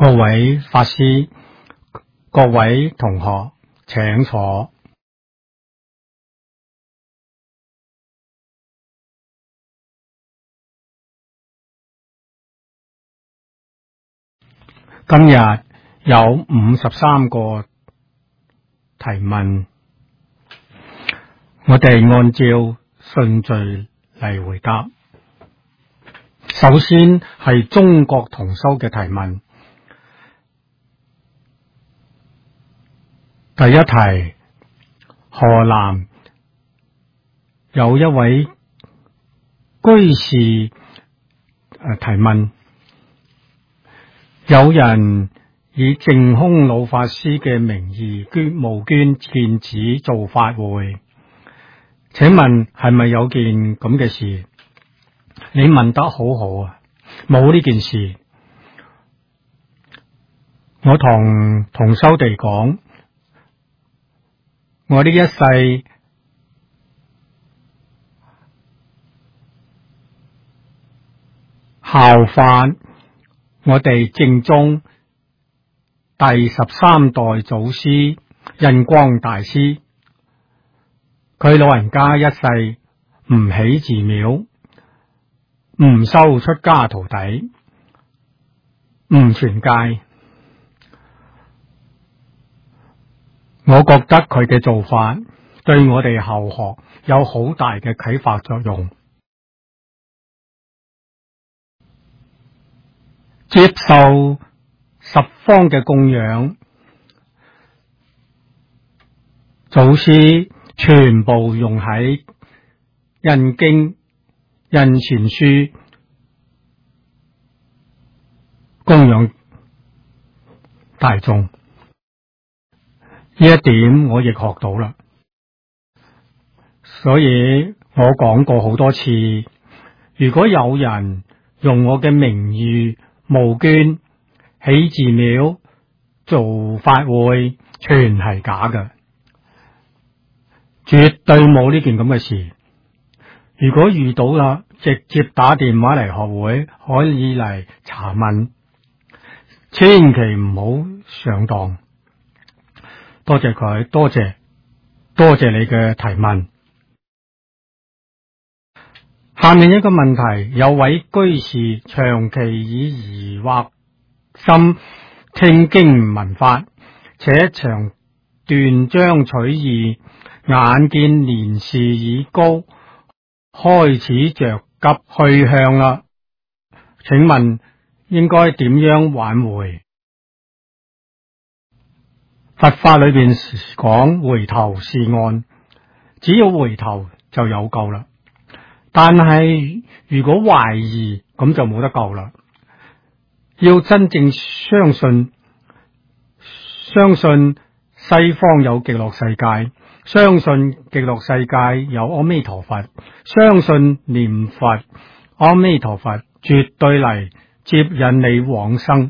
各位法師、各位同學，請坐。今日有53個提問，我哋按照順序嚟回答。首先係中國同修嘅提問。第一題，河南有一位居士提問，有人以淨空老法師嘅名義募捐建寺做法會，請問係咪有件咁嘅事？你問得好好啊，冇呢件事。我同修地講，我呢一世效法我哋正宗第13代祖師印光大師，佢老人家一世唔起寺廟，唔收出家徒弟，唔傳戒。我覺得佢嘅做法對我哋後學有好大嘅啟發作用。接受十方嘅供養，祖師全部用喺印經、印傳書供養大眾。呢一點我亦學到啦，所以我講過好多次，如果有人用我嘅名譽募捐起寺廟做法會，全係假嘅，絕對冇呢件咁嘅事。如果遇到啦，直接打電話嚟學會，可以嚟查問，千祈唔好上當。多謝佢，多謝你嘅提問。下面一個問題，有位居士長期以疑惑心聽經聞法，且常斷章取義，眼見年事已高，開始着急去向啦。請問應該點樣挽回？佛法裏邊講回頭是岸，只要回頭就有救啦。但係如果懷疑，咁就冇得救啦。要真正相信西方有極樂世界，相信極樂世界有阿彌陀佛，相信念佛阿彌陀佛絕對嚟接引你往生。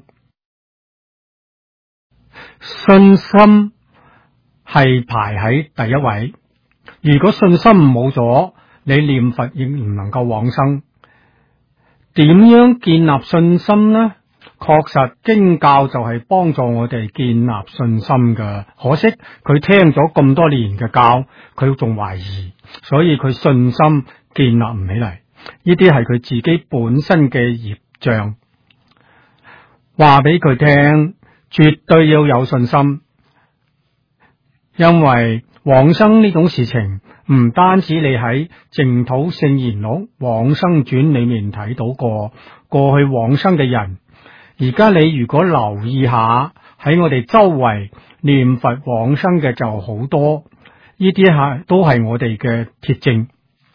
信心係排喺第一位，如果信心冇咗，你念佛亦唔能夠往生。點樣建立信心呢？確實經教就係幫助我哋建立信心嘅，可惜佢聽咗咁多年嘅教，佢仲懷疑，所以佢信心建立唔起嚟。呢啲係佢自己本身嘅業障。話俾佢聽，絕對要有信心，因為往生呢種事情唔單止你喺淨土聖言錄往生傳裏面睇到過去往生嘅人，而家你如果留意下喺我哋周圍念佛往生嘅就好多，呢啲都係我哋嘅鐵證。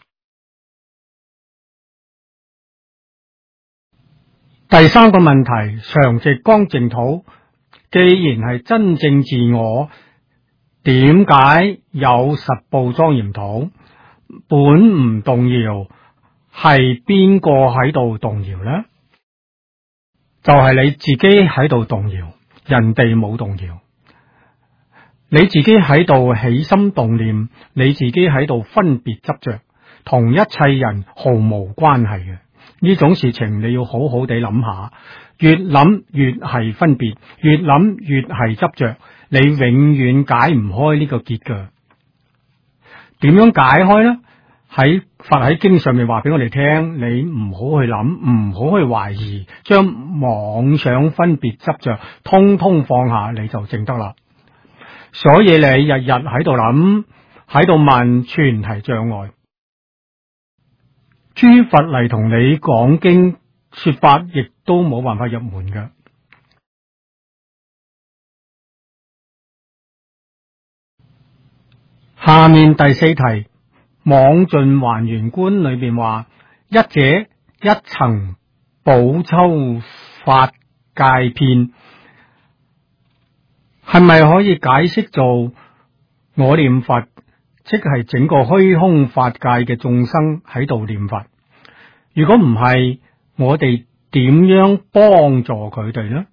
第三個問題，常寂光淨土既然係真正自我，點解有實報莊嚴土本唔動搖？係邊個喺度動搖呢？就係你自己喺度動搖，人哋冇動搖。你自己喺度起心動念，你自己喺度分別執着，同一切人毫無關係嘅。 呢種事情你要好好地諗下，越諗越係分別，越諗越係執着，你永遠解唔開呢個結㗎。點樣解開呢？喺佛喺經上面話俾我哋聽，你唔好去諗，唔好去懷疑，將妄想分別執着通通放下，你就證得啦。所以你日日喺度諗，喺度問，全係障礙。諸佛嚟同你講經說法，亦都冇辦法入門㗎。下面第四題，網盡還原觀裏邊話，一者一層寶洲法界遍，係咪可以解釋做我念佛，即係整個虛空法界嘅眾生喺度念佛？如果唔係，我哋點樣幫助佢哋呢？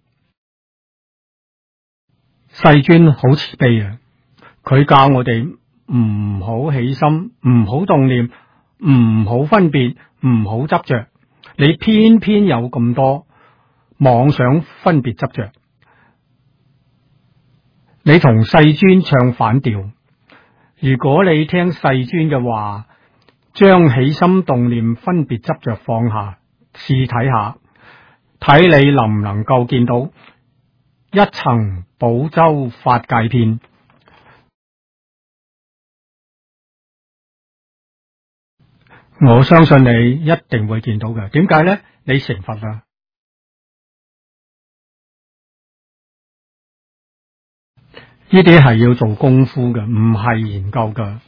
世尊好慈悲啊！佢教我哋唔好起心，唔好動念，唔好分別，唔好執着。你偏偏有咁多妄想分別執着，你同世尊唱反調。如果你聽世尊嘅話，將起心動念分別執着放下，試睇下，睇你能唔能夠見到一層寶洲法界遍。我相信你一定會見到嘅。點解呢？你成佛啦。呢啲係要做功夫嘅，唔係研究嘅。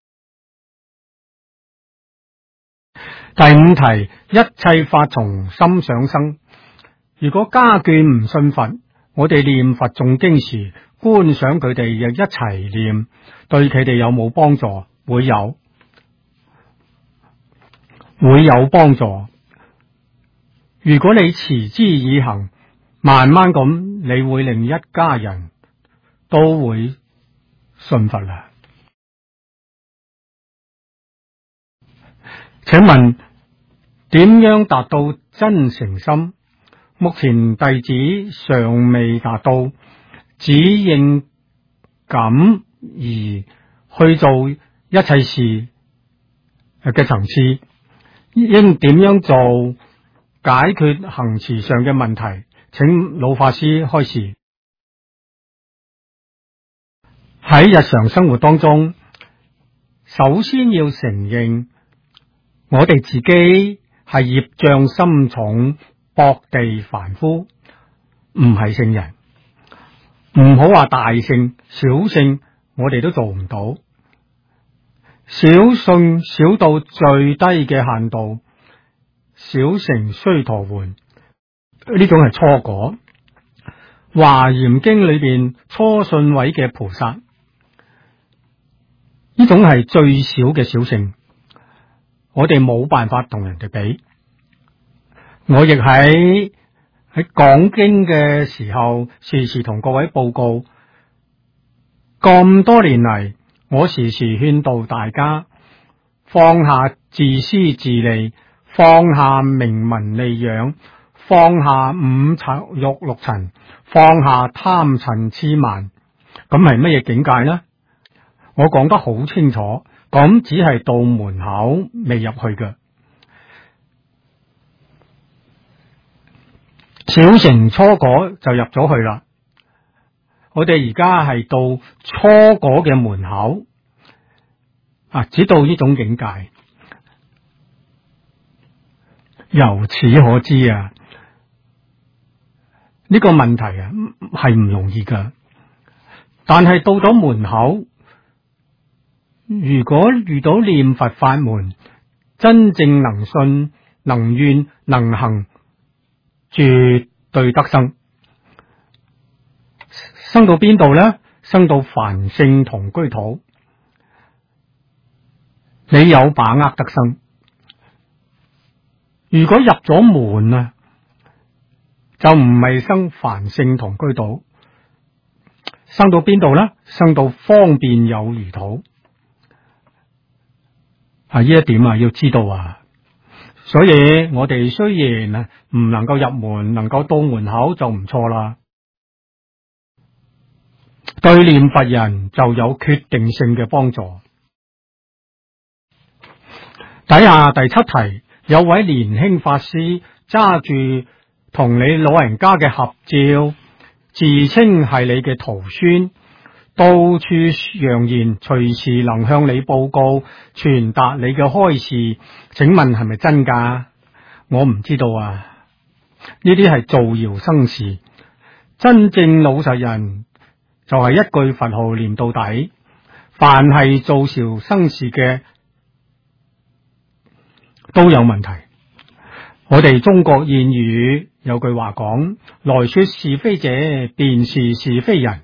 第五題，一切法從心想生。如果家眷唔信佛，我哋念佛誦經時觀想佢哋亦一齊念，對佢哋有冇幫助？會有幫助。如果你持之以恆，慢慢咁，你會令一家人都會信佛啦。請問點樣達到真誠心？目前弟子尚未達到，只應感而去做一切事嘅層次，應點樣做解決行持上嘅問題？請老法師開示。喺日常生活當中，首先要承認我哋自己係業障深重、薄地凡夫，唔係聖人。唔好話大聖、小聖，我哋都做唔到。小信小到最低嘅限度，小乘須陀洹，呢種係初果。華嚴經裏邊初信位嘅菩薩，呢種係最少嘅小乘，我哋冇辦法同人哋比。我亦喺講經嘅時候，時時同各位報告，咁多年嚟，我時時勸導大家放下自私自利，放下名聞利養，放下五欲六塵，放下貪嗔癡慢。咁係乜嘢境界呢？我講得好清楚，咁只係到門口未入去嘅。小乘初果就入咗去啦。我哋而家係到初果嘅門口，只到呢種境界。由此可知呢個問題係唔容易噶。但係到咗門口，如果遇到念佛法門，真正能信、能願、能行，絕對得生。生到邊度呢？生到梵性同居土，你有把握得生。如果入咗門就唔係生梵性同居土，生到邊度呢？生到方便有餘土。呢一點要知道。 所以我哋雖然唔能夠入門，能夠到門口就唔錯啦。對念佛人就有決定性嘅幫助。底下第七題，有位年輕法師揸住同你老人家嘅合照，自稱係你嘅徒孫，到處揚言隨時能向你報告，傳達你嘅開示，請問係咪真㗎？我唔知道啊，呢啲係造謠生事。真正老實人就係一句佛號念到底，凡係造謠生事嘅都有問題。我哋中國諺語有句話講，來說是非者，便是是非人。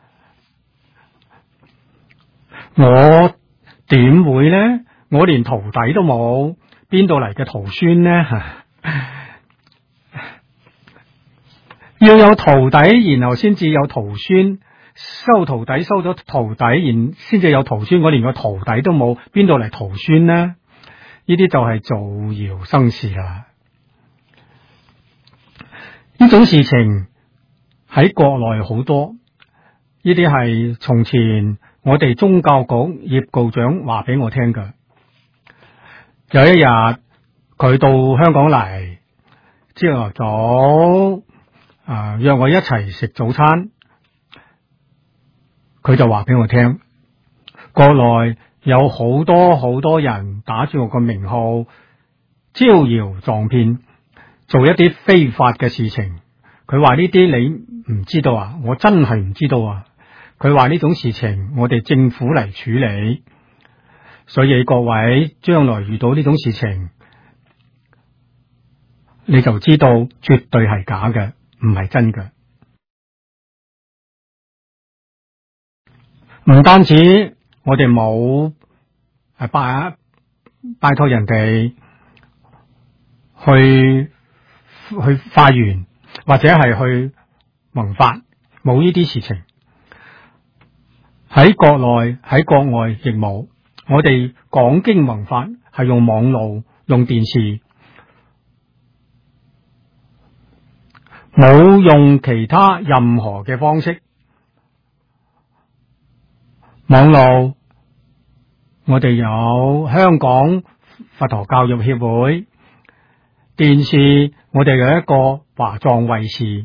我點會呢？我連徒弟都冇，邊度嚟嘅徒孫呢？要有徒弟，然後先至有徒孫。收徒弟，收咗徒弟，然先至有徒孫。我連個徒弟都冇，邊度嚟徒孫呢？呢啲就係造謠生事啦。呢種事情喺國內好多，呢啲係從前我哋宗教局葉局長話俾我聽㗎。有一日佢到香港嚟，朝頭早約我一齊食早餐，佢就話俾我聽，國內有好多人打住我個名號招搖撞騙，做一啲非法嘅事情。佢話呢啲你唔知道啊？我真係唔知道啊！佢話呢種事情我哋政府嚟處理，所以各位將來遇到呢種事情，你就知道絕對係假嘅，唔係真嘅。唔單止我哋冇拜託人哋去化緣，或者係去弘法，冇呢啲事情。喺國內喺國外亦冇。我哋講經弘法係用網路，用電視，冇用其他任何嘅方式。網路我哋有香港佛陀教育協會，電視我哋有一個華藏衛視。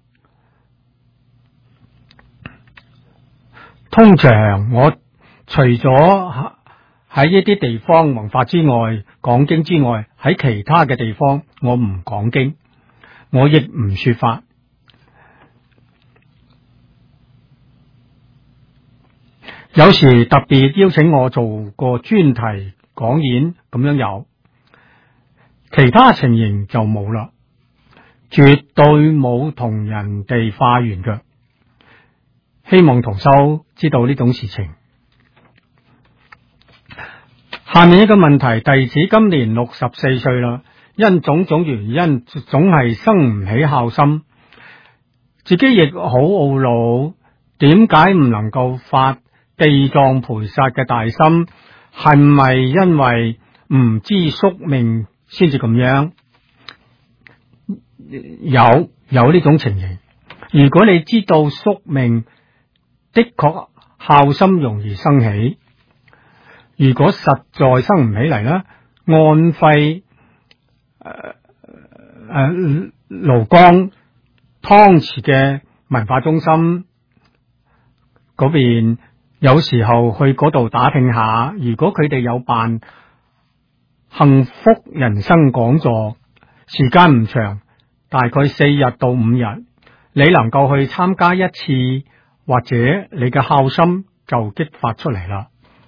通常我除咗喺一啲地方弘法之外，講經之外，喺其他嘅地方我唔講經，我亦唔說法。有時特別邀請我做個專題講演，咁樣有，其他情形就冇啦，絕對冇同人哋化緣嘅。希望同修知道呢種事情。下面一個問題，弟子今年64歲啦，因種種原因總係生唔起孝心，自己亦好懊惱，點解唔能夠發地藏菩薩嘅大心？係咪因為唔知宿命先至咁樣？有呢種情形。如果你知道宿命，的確孝心容易生起。如果實在生唔起嚟咧，安徽廬江湯池嘅文化中心嗰邊，有時候去嗰度打聽下，如果佢哋有辦幸福人生講座，時間唔長，大概4日到5日，你能夠去參加一次，或者你嘅孝心就激發出嚟啦。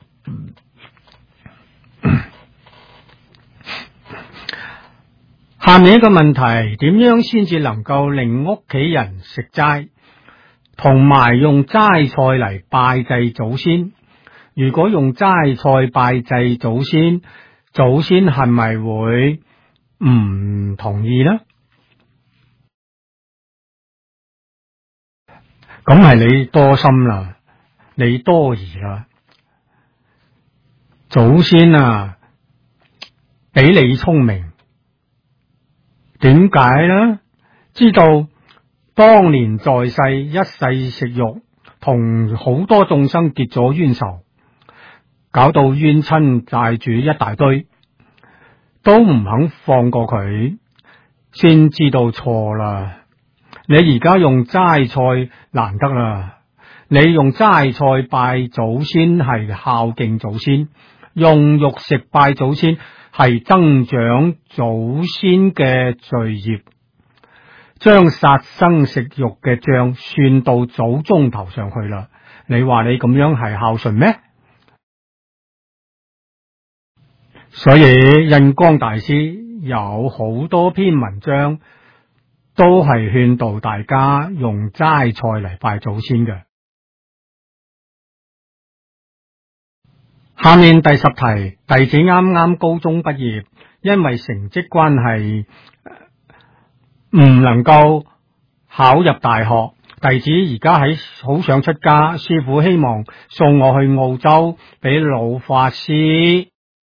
下面一個問題，點樣先至能夠令屋企人食齋，同埋用齋菜嚟拜祭祖先？如果用齋菜拜祭祖先，祖先係咪會唔同意呢？咁係你多心啦，你多疑啦。祖先啊，比你聰明， 點解呢？知道當年在世一世食肉，同好多眾生結咗冤仇，搞到冤親債主一大堆，都唔肯放過佢，先知道錯啦。你而家用齋菜難得啦，你用齋菜拜祖先係孝敬祖先，用肉食拜祖先係增長祖先嘅罪業，將殺生食肉嘅賬算到祖宗頭上去啦。你話你咁樣係孝順咩？所以印光大師有好多篇文章都係勸導大家用齋菜嚟拜祖先嘅。下面第10題，弟子啱啱高中畢業，因為成績關係唔能夠考入大學，弟子而家好想出家，師父希望送我去澳洲俾老法師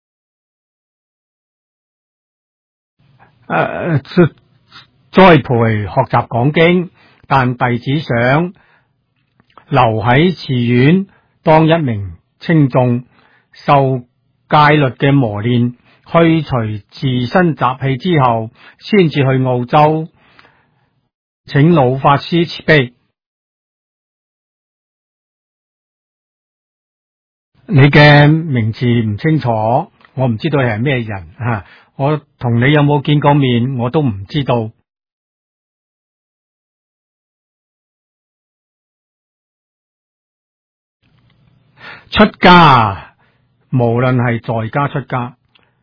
栽培學習講經，但弟子想留喺寺院當一名稱眾，受戒律嘅磨練，去除自身習氣之後，先至去澳洲，請老法師慈悲。你嘅名字唔清楚，我唔知道你係咩人啊，我同你有冇見過面我都唔知道。出家，無論係在家出家，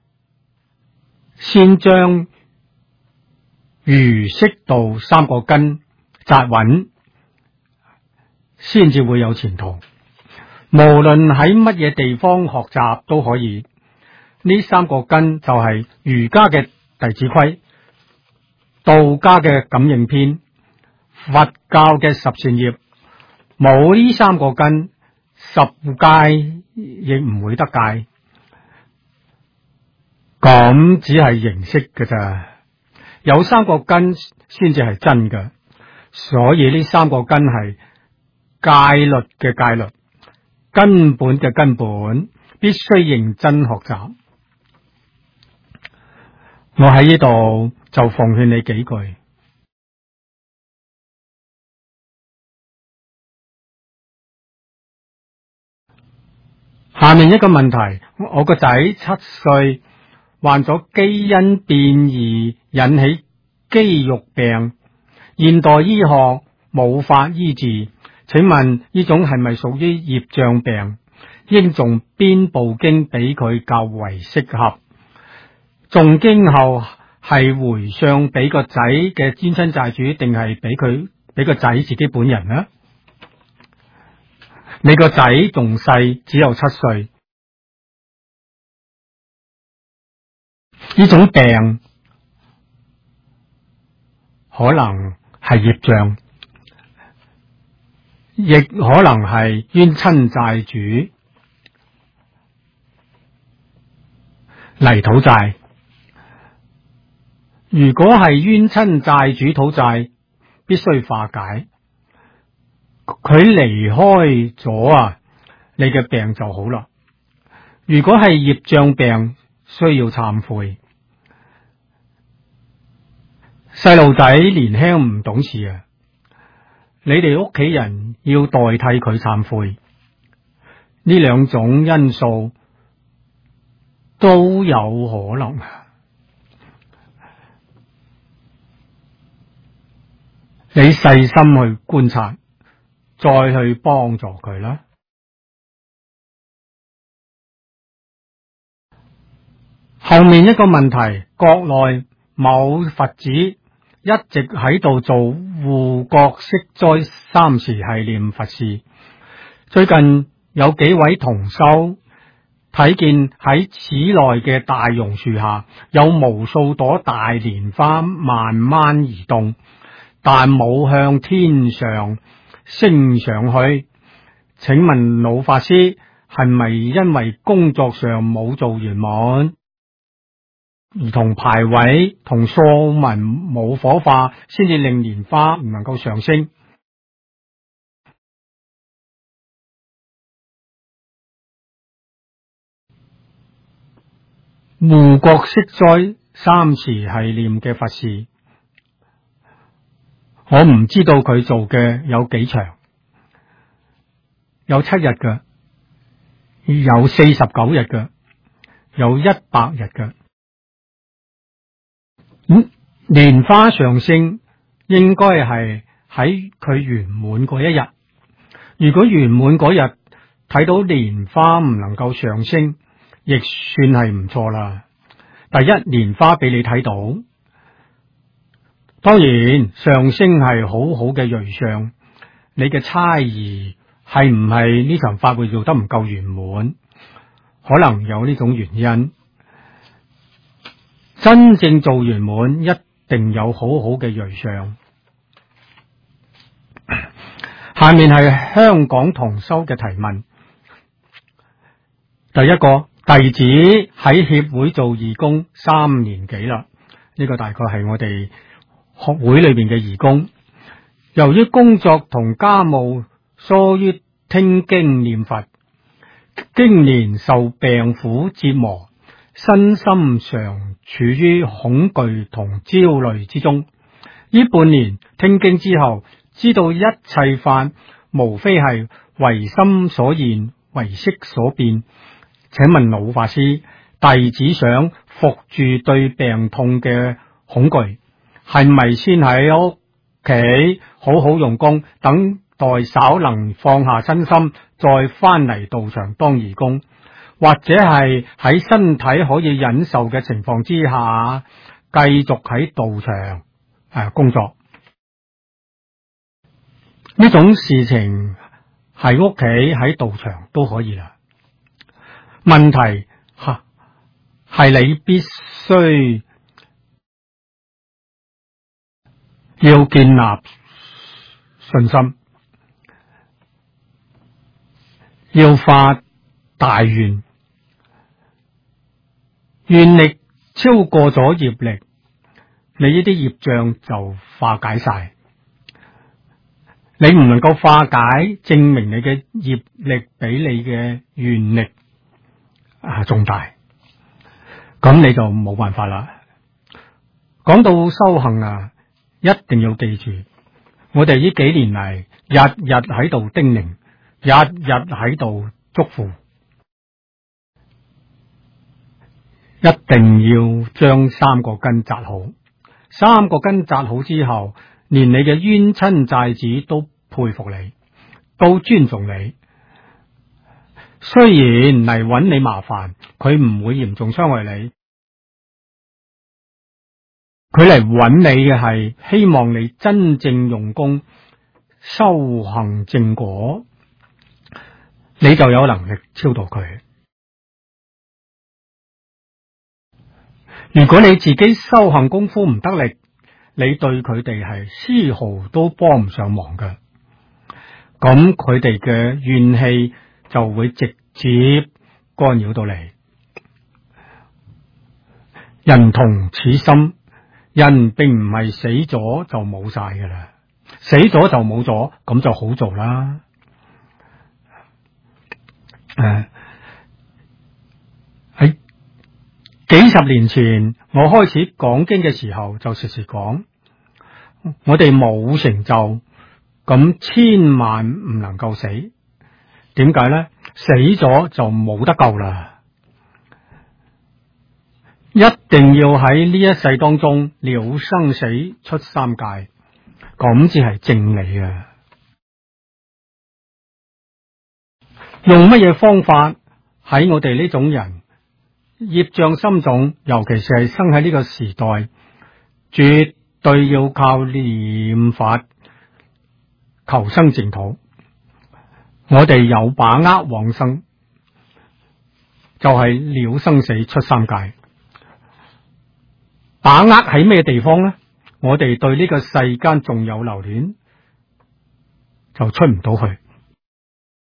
先將儒釋道3個根紮穩，先至會有前途。無論喺乜嘢地方學習都可以，呢3個根就係儒家嘅弟子規，道家嘅感應篇，佛教嘅十善業。冇呢3個根，十戒亦唔會得戒，咁只係形式㗎咋。有3個根先至係真嘅，所以呢3個根係戒律嘅戒律，根本嘅根本，必須認真學習。我喺呢度就奉勸你幾句。下面一個問題，我個仔7歲患咗基因變異引起肌肉病，現代醫學冇法醫治，請問呢種係咪屬於業障病？應誦邊部經俾佢較為適合？誦經後係回向俾個仔嘅冤親債主，定係俾個仔自己本人呢？你個仔仲細，只有7歲，呢種病可能係業障，亦可能係冤親債主嚟討債。如果係冤親債主討債，必須化解。佢離開咗你嘅病就好啦。如果係業障病，需要懺悔。細路仔年輕唔懂事你哋屋企人要代替佢懺悔。呢2種因素都有可能。你細心去觀察，再去幫助佢啦。後面一個問題，國內某佛寺一直喺度做護國息災3時繫念佛事。最近有幾位同修睇見喺寺內嘅大榕樹下有無數朵大蓮花慢慢移動，但冇向天上升上去。請問老法師，係咪因為工作上冇做圓滿？ 而同牌位同數文冇火化，先至令蓮花唔能夠上升。護國息災三詞係念嘅佛事，我唔知道佢做嘅有幾長，有7日嘅，有49日嘅，有100日嘅。蓮花上升應該係喺佢圓滿嗰一日。如果圓滿嗰日睇到蓮花唔能夠上升，亦算係唔錯啦。第一，蓮花俾你睇到，當然上升係好好嘅瑞相。你嘅猜疑係唔係呢場法會做得唔夠圓滿？可能有呢種原因。真正做圓滿，一定有好好嘅瑞相。下面係香港同修嘅提問。第一個，弟子喺協會做義工3年幾啦，呢個大概係我哋學會裏邊嘅義工。由於工作同家務疏於聽經念佛，經年受病苦折磨，身心常處於恐懼同焦慮之中。呢半年聽經之後，知道一切法無非係唯心所現，唯識所變。請問老法師，弟子想服住對病痛嘅恐懼，係咪先喺屋企好好用功，等待稍能放下身心，再翻嚟道場當義工？或者係喺身體可以忍受嘅情況之下，繼續喺道場工作？呢種事情喺屋企喺道場都可以啦。問題係你必須要建立信心，要發大願，願力超過咗業力，你呢啲業障就化解晒。你唔能夠化解，證明你嘅業力比你嘅願力重大，咁你就冇辦法啦。講到修行一定要記住，我哋呢幾年嚟日日喺度叮嚀，日日喺度囑咐，一定要將3個根紮好。3個根紮好之後，連你嘅冤親債主都佩服你，都尊重你。雖然嚟揾你麻煩，佢唔會嚴重傷害你，佢嚟揾你嘅係希望你真正用功修行正果，你就有能力超度佢。如果你自己修行功夫唔得力，你對佢哋係絲毫都幫唔上忙嘅，咁佢哋嘅怨氣就會直接干擾到你。人同此心，人並唔係死咗就冇晒㗎啦，死咗就冇咗，咁就好做啦。喺幾十年前我開始講經嘅時候，就時時講，我哋冇成就，咁千萬唔能夠死。點解呢？死咗就冇得救啦，一定要喺呢一世當中了生死出三界，咁至係正理啊！用乜嘢方法喺我哋呢種人業障深重，尤其是係生喺呢個時代，絕對要靠念法求生淨土。我哋有把握往生，就係了生死出三界。把握喺咩地方呢？我哋對呢個世間仲有留戀，就出唔到去。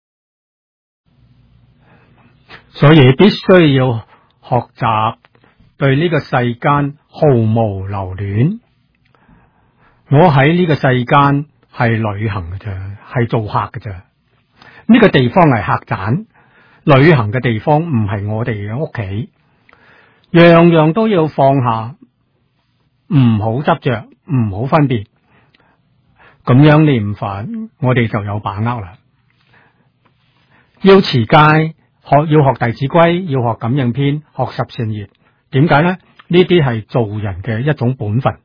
所以必須要學習對呢個世間毫無留戀。我喺呢個世間係旅行嘅啫，係做客嘅啫。呢個地方係客棧，旅行嘅地方唔係我哋嘅屋企。樣樣都要放下，唔好執着，唔好分別。咁樣念佛，我哋就有把握啦。要持戒，要學弟子規，要學感應篇，學十善業。點解呢？呢啲係做人嘅一種本分。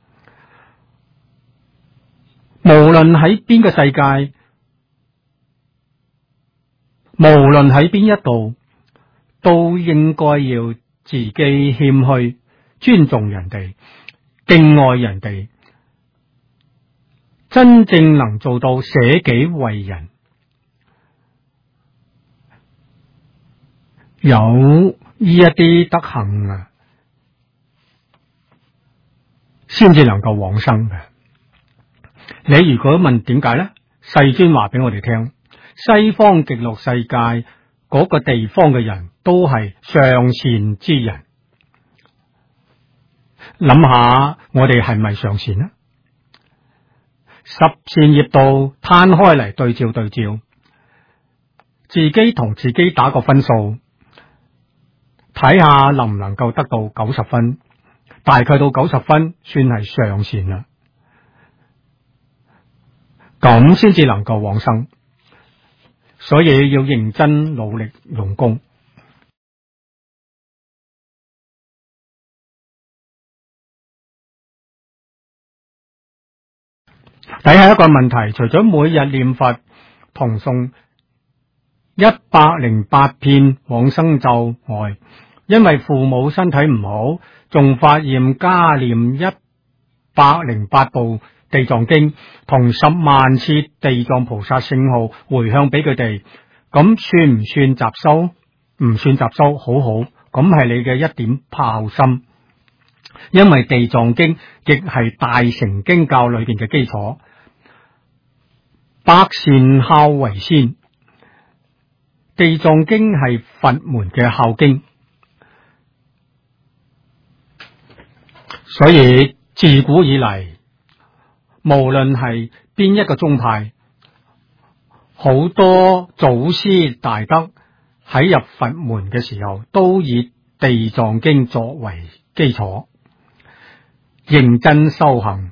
無論喺邊個世界，無論喺邊一度，都應該要自己謙虛，尊重人哋，敬愛人哋，真正能做到捨己為人。有呢一啲德行啊，先至能夠往生嘅。你如果問點解呢？世尊話俾我哋聽，西方極樂世界嗰個地方嘅人都係上善之人。諗下我哋係咪上善呢？十善業道攤開嚟對照對照，自己同自己打個分數，睇下能唔能夠得到90分，大概到90分算係上善啦。咁先至能夠往生，所以要認真努力用功。底下一個問題，除咗每日念佛同誦108遍往生咒外，因為父母身體唔好，仲發願加念108部地藏經同10萬次地藏菩薩聖號回向俾佢哋，咁算唔算雜修？唔算雜修，好好，咁係你嘅一點炮心。因為地藏經亦係大乘經教裏邊嘅基礎，百善孝為先。地藏經係佛門嘅孝經，所以自古以嚟，無論係邊一個宗派，好多祖師大德喺入佛門嘅時候，都以地藏經作為基礎，認真修行，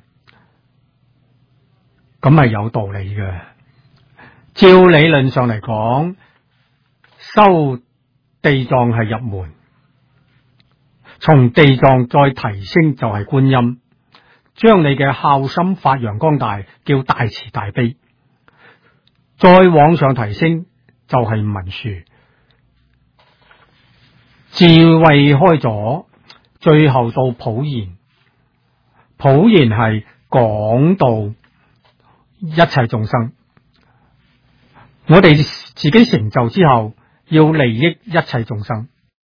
咁係有道理嘅。照理論上嚟講，修地藏係入門，從地藏再提升就係觀音，將你嘅孝心發揚光大，叫大慈大悲。再往上提升就係文殊，智慧開咗，最後到普賢。普賢係講到一切眾生，我哋自己成就之後，要利益一切眾生。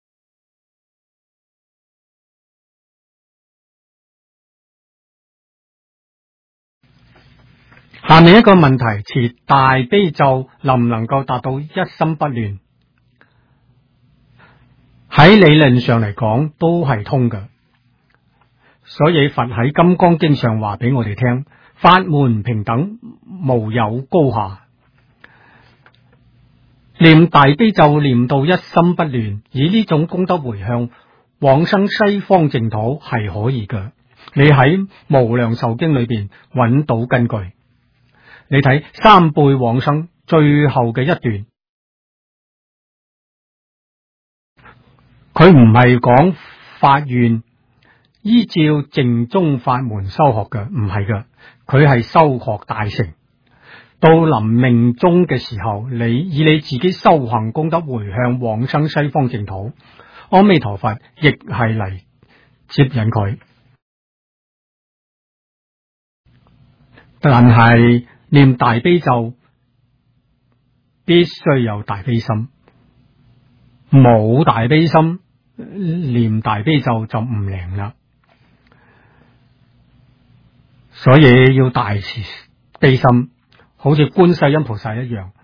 下面一個問題，持大悲咒能唔能夠達到一心不亂？喺理論上嚟講都係通嘅，所以佛喺金剛經上話俾我哋聽，法門平等，無有高下。念大悲咒念到一心不亂，以呢種功德回向往生西方淨土係可以嘅。你喺無量壽經裏邊揾到根據。你睇三輩往生最後嘅一段，佢唔係講發願依照淨宗法門修學嘅，唔係嘅，佢係修學大成。到臨命終嘅時候，你以你自己修行功德回向往生西方淨土，阿彌陀佛亦係嚟接引佢。但係念大悲咒必須有大悲心，冇大悲心念大悲咒就唔靈啦。所以要大慈悲心，好似觀世音菩薩一樣，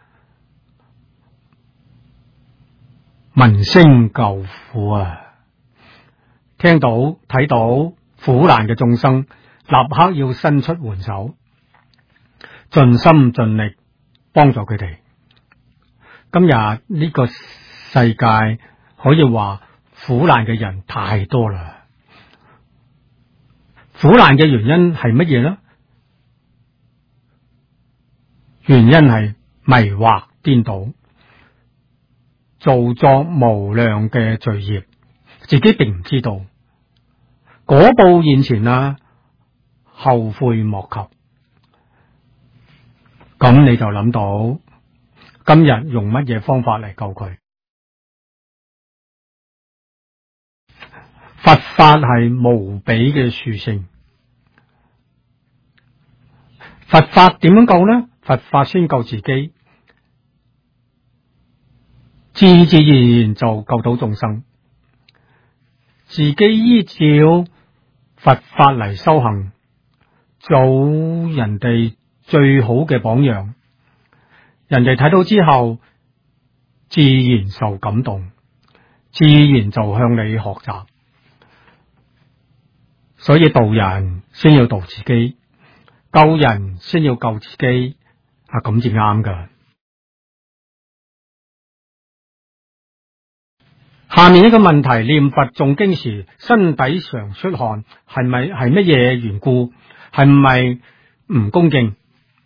聞聲救苦啊！ 聽到睇到苦難嘅眾生，立刻要伸出援手，盡心盡力幫助佢哋。今日呢個世界可以話苦難嘅人太多啦。苦難嘅原因係乜嘢呢？原因係迷惑顛倒，做作無量嘅罪業，自己並唔知道，果報現前啊，後悔莫及。咁你就諗到今日用乜嘢方法嚟救佢？佛法係無比嘅殊勝，佛法點樣救呢？佛法先救自己，自自然然就救到眾生。自己依照佛法嚟修行，做人哋最好嘅榜樣，人哋睇到之後，自然受感動，自然就向你學習。所以度人先要度自己，救人先要救自己，咁至啱噶。下面一個問題，念佛誦經時身體常出汗，係乜嘢緣故？係咪唔恭敬？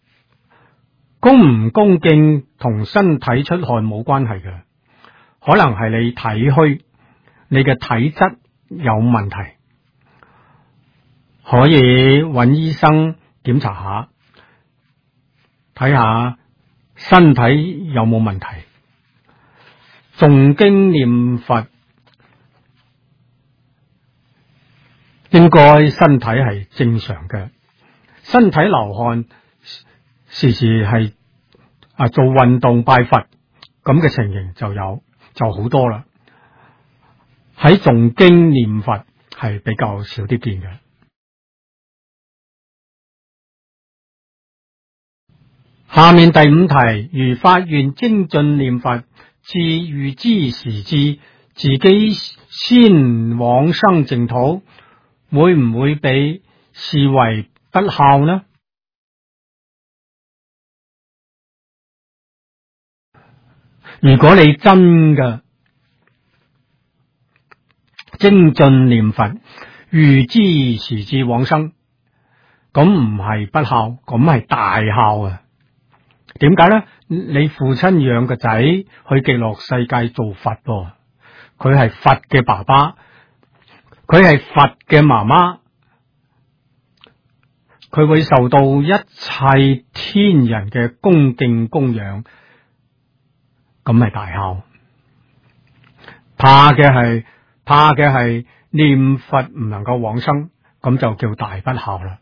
恭唔恭敬同身體出汗冇關係嘅，可能係你體虛，你嘅體質有問題，可以揾醫生檢查下，睇下身體有冇問題。誦經念佛應該身體係正常嘅，身體流汗時時係做運動拜佛咁嘅情形就好多啦。喺誦經念佛係比較少啲見嘅。下面第五題，如發願精進念佛，至預知時至，自己先往生淨土，會唔會被視為不孝呢？如果你真嘅精進念佛，預知時至往生，咁唔係不孝，咁係大孝啊！點解呢？你父親養個仔去極樂世界做佛噃，佢係佛嘅爸爸，佢係佛嘅媽媽，佢會受到一切天人嘅恭敬供養，咁係大孝。怕嘅係念佛唔能夠往生，咁就叫大不孝啦。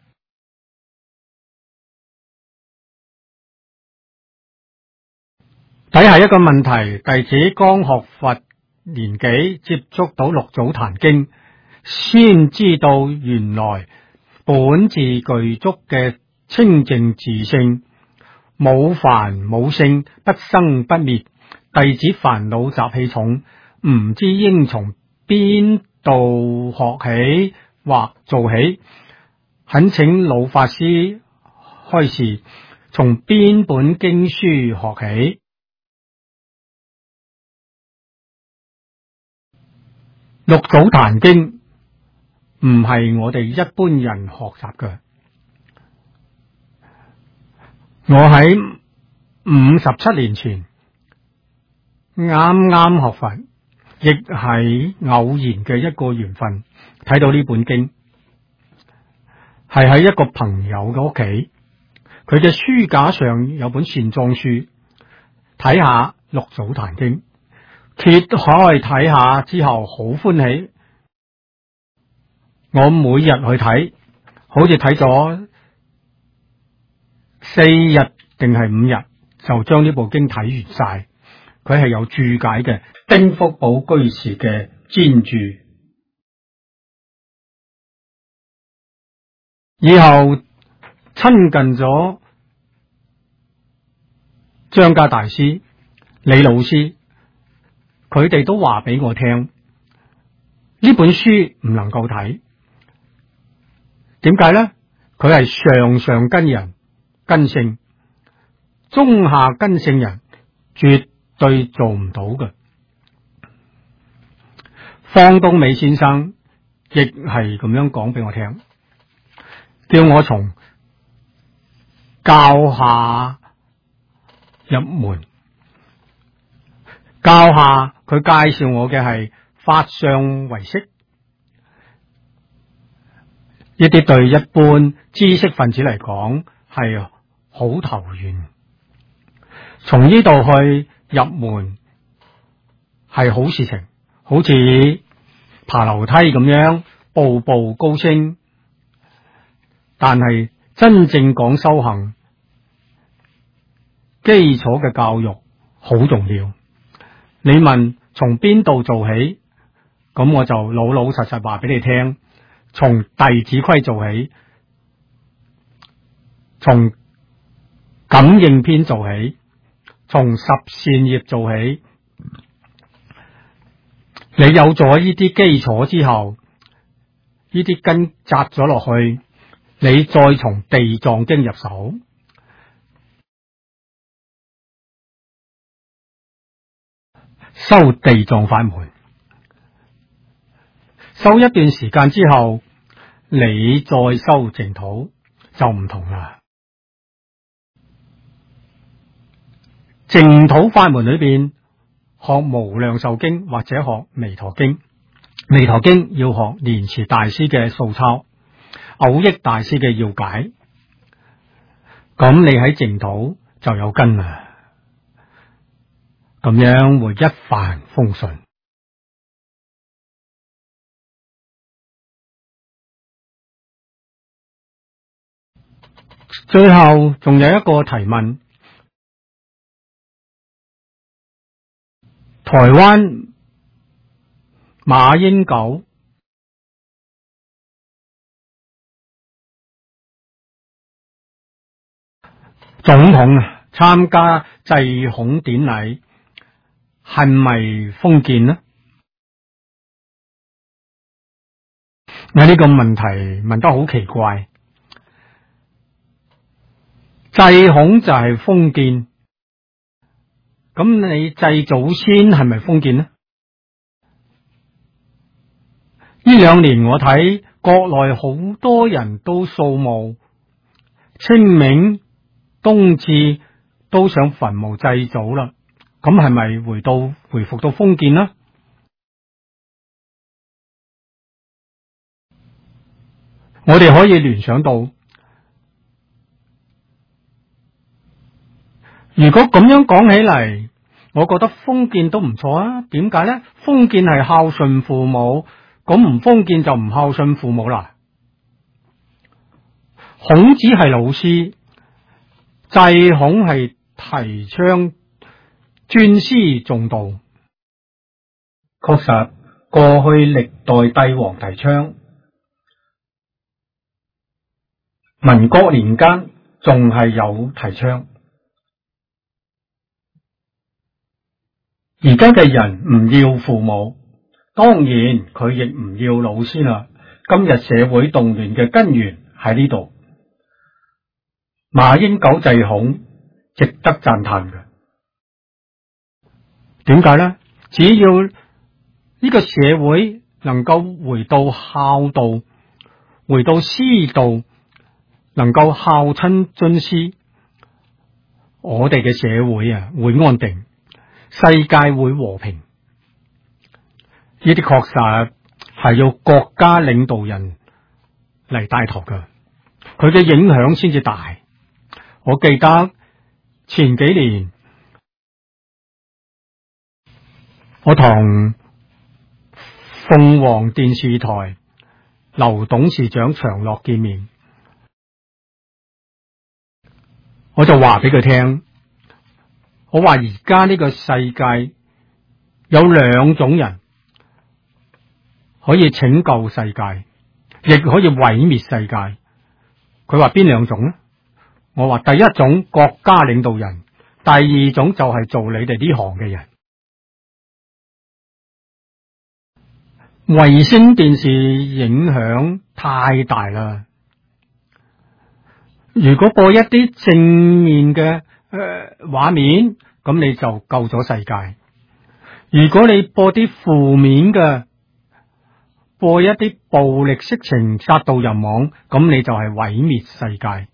底下一個問題，弟子剛學佛年幾，接觸到六祖壇經，先知道原來本自具足嘅清淨自性，冇凡冇聖，不生不滅。弟子煩惱習氣重，唔知應從邊度學起或做起，懇請老法師開示，從邊本經書學起？六祖壇經唔係我哋一般人學習嘅。我喺57年前啱啱學佛，亦係偶然嘅一個緣分，睇到呢本經，係喺一個朋友嘅屋企，佢嘅書架上有本善藏書，睇下六祖壇經，揭開睇下之後好歡喜，我每日去睇，好似睇咗4日定係5日，就將呢部經睇完晒。佢係有注解嘅，丁福寶居士嘅專注。以後親近咗張家大師、李老師，佢哋都話俾我聽，呢本書唔能夠睇，點解呢？佢係上上根人根性，中下根性人絕對做唔到嘅。方東美先生亦係咁樣講俾我聽，叫我從教下入門。教下佢介紹我嘅係法相唯識，呢啲對一般知識分子嚟講係好投緣。從呢度去入門係好事情，好似爬樓梯咁樣，步步高升。但係真正講修行，基礎嘅教育好重要。你問從邊度做起，咁我就老老實實話俾你聽，從弟子規做起，從感應篇做起，從十善業做起。你有咗呢啲基礎之後，呢啲根扎咗落去，你再從地藏經入手，修地藏法門，修一段時間之後，你再修淨土就唔同啦。淨土法門裏邊學無量壽經或者學彌陀經，彌陀經要學蓮池大師嘅素抄，藕益大師嘅要解，咁你喺淨土就有根啦。咁樣會一帆風順。最後仲有一個提問，台灣馬英九總統參加祭孔典禮係咪封建呢？呢個問題問得好奇怪。祭孔就係封建，咁你祭祖先係咪封建呢？呢兩年我睇國內好多人都掃墓，清明、冬至都上墳墓祭祖啦，咁係咪回復到封建呢？我哋可以聯想到，如果咁樣講起嚟，我覺得封建都唔錯啊。點解呢？封建係孝順父母，咁唔封建就唔孝順父母啦。孔子係老師，祭孔係提倡尊師重道。確實，過去歷代帝王提倡，民國年間仲係有提倡。而家嘅人唔要父母，當然佢亦唔要老師啦。今日社會動亂嘅根源喺呢度。馬英九祭孔值得讚嘆嘅。點解呢？只要呢個社會能夠回到孝道，回到師道，能夠孝親尊師，我哋嘅社會會安定，世界會和平。呢啲確實係要國家領導人嚟帶頭嘅，佢嘅影響先至大。我記得前幾年我同鳳凰電視台劉董事長長樂見面，我就話俾佢聽，我話而家呢個世界有兩種人可以拯救世界，亦可以毀滅世界。佢話邊兩種呢？我話第一種國家領導人，第二種就係做你哋呢行嘅人。 衛星電視影響太大啦。如果播一啲正面嘅畫面，咁你就救咗世界。如果你播啲負面嘅，播一啲暴力色情殺盜淫妄，咁你就係毀滅世界。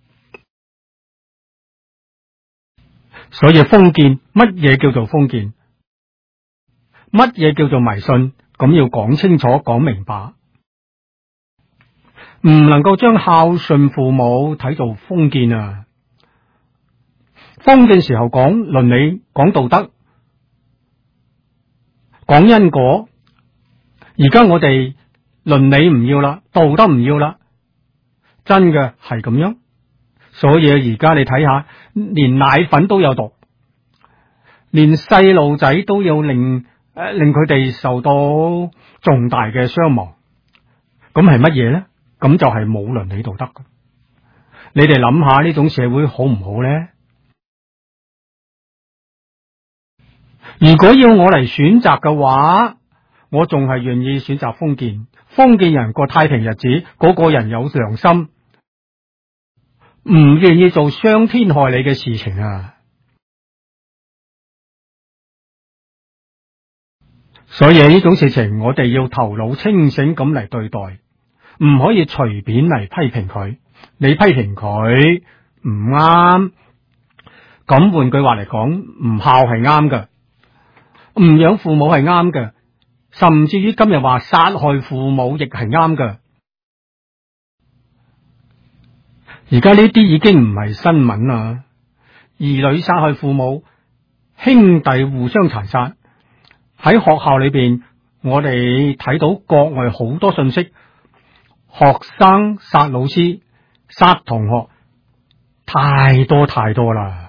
所以封建，乜嘢叫做封建？乜嘢叫做迷信？咁要講清楚，講明白，唔能夠將孝順父母睇做封建啊！封建時候講倫理，講道德，講因果。而家我哋倫理唔要啦，道德唔要啦，真嘅係咁樣。所以而家你睇下，連奶粉都有毒，連細路仔都要令佢哋受到重大嘅傷亡。咁係乜嘢咧？咁就係冇倫理道德。你哋諗下呢種社會好唔好咧？如果要我嚟選擇嘅話，我仲係願意選擇封建。封建人過太平日子，嗰個人有良心，唔願意做傷天害理嘅事情啊！所以呢種事情，我哋要頭腦清醒咁嚟對待，唔可以隨便嚟批評佢。你批評佢唔啱，咁換句話嚟講，唔孝係啱嘅，唔養父母係啱嘅，甚至於今日話殺害父母亦係啱嘅。而家呢啲已經唔係新聞啦，兒女殺害父母，兄弟互相殘殺。喺學校裏邊，我哋睇到國外好多信息，學生殺老師、殺同學，太多啦。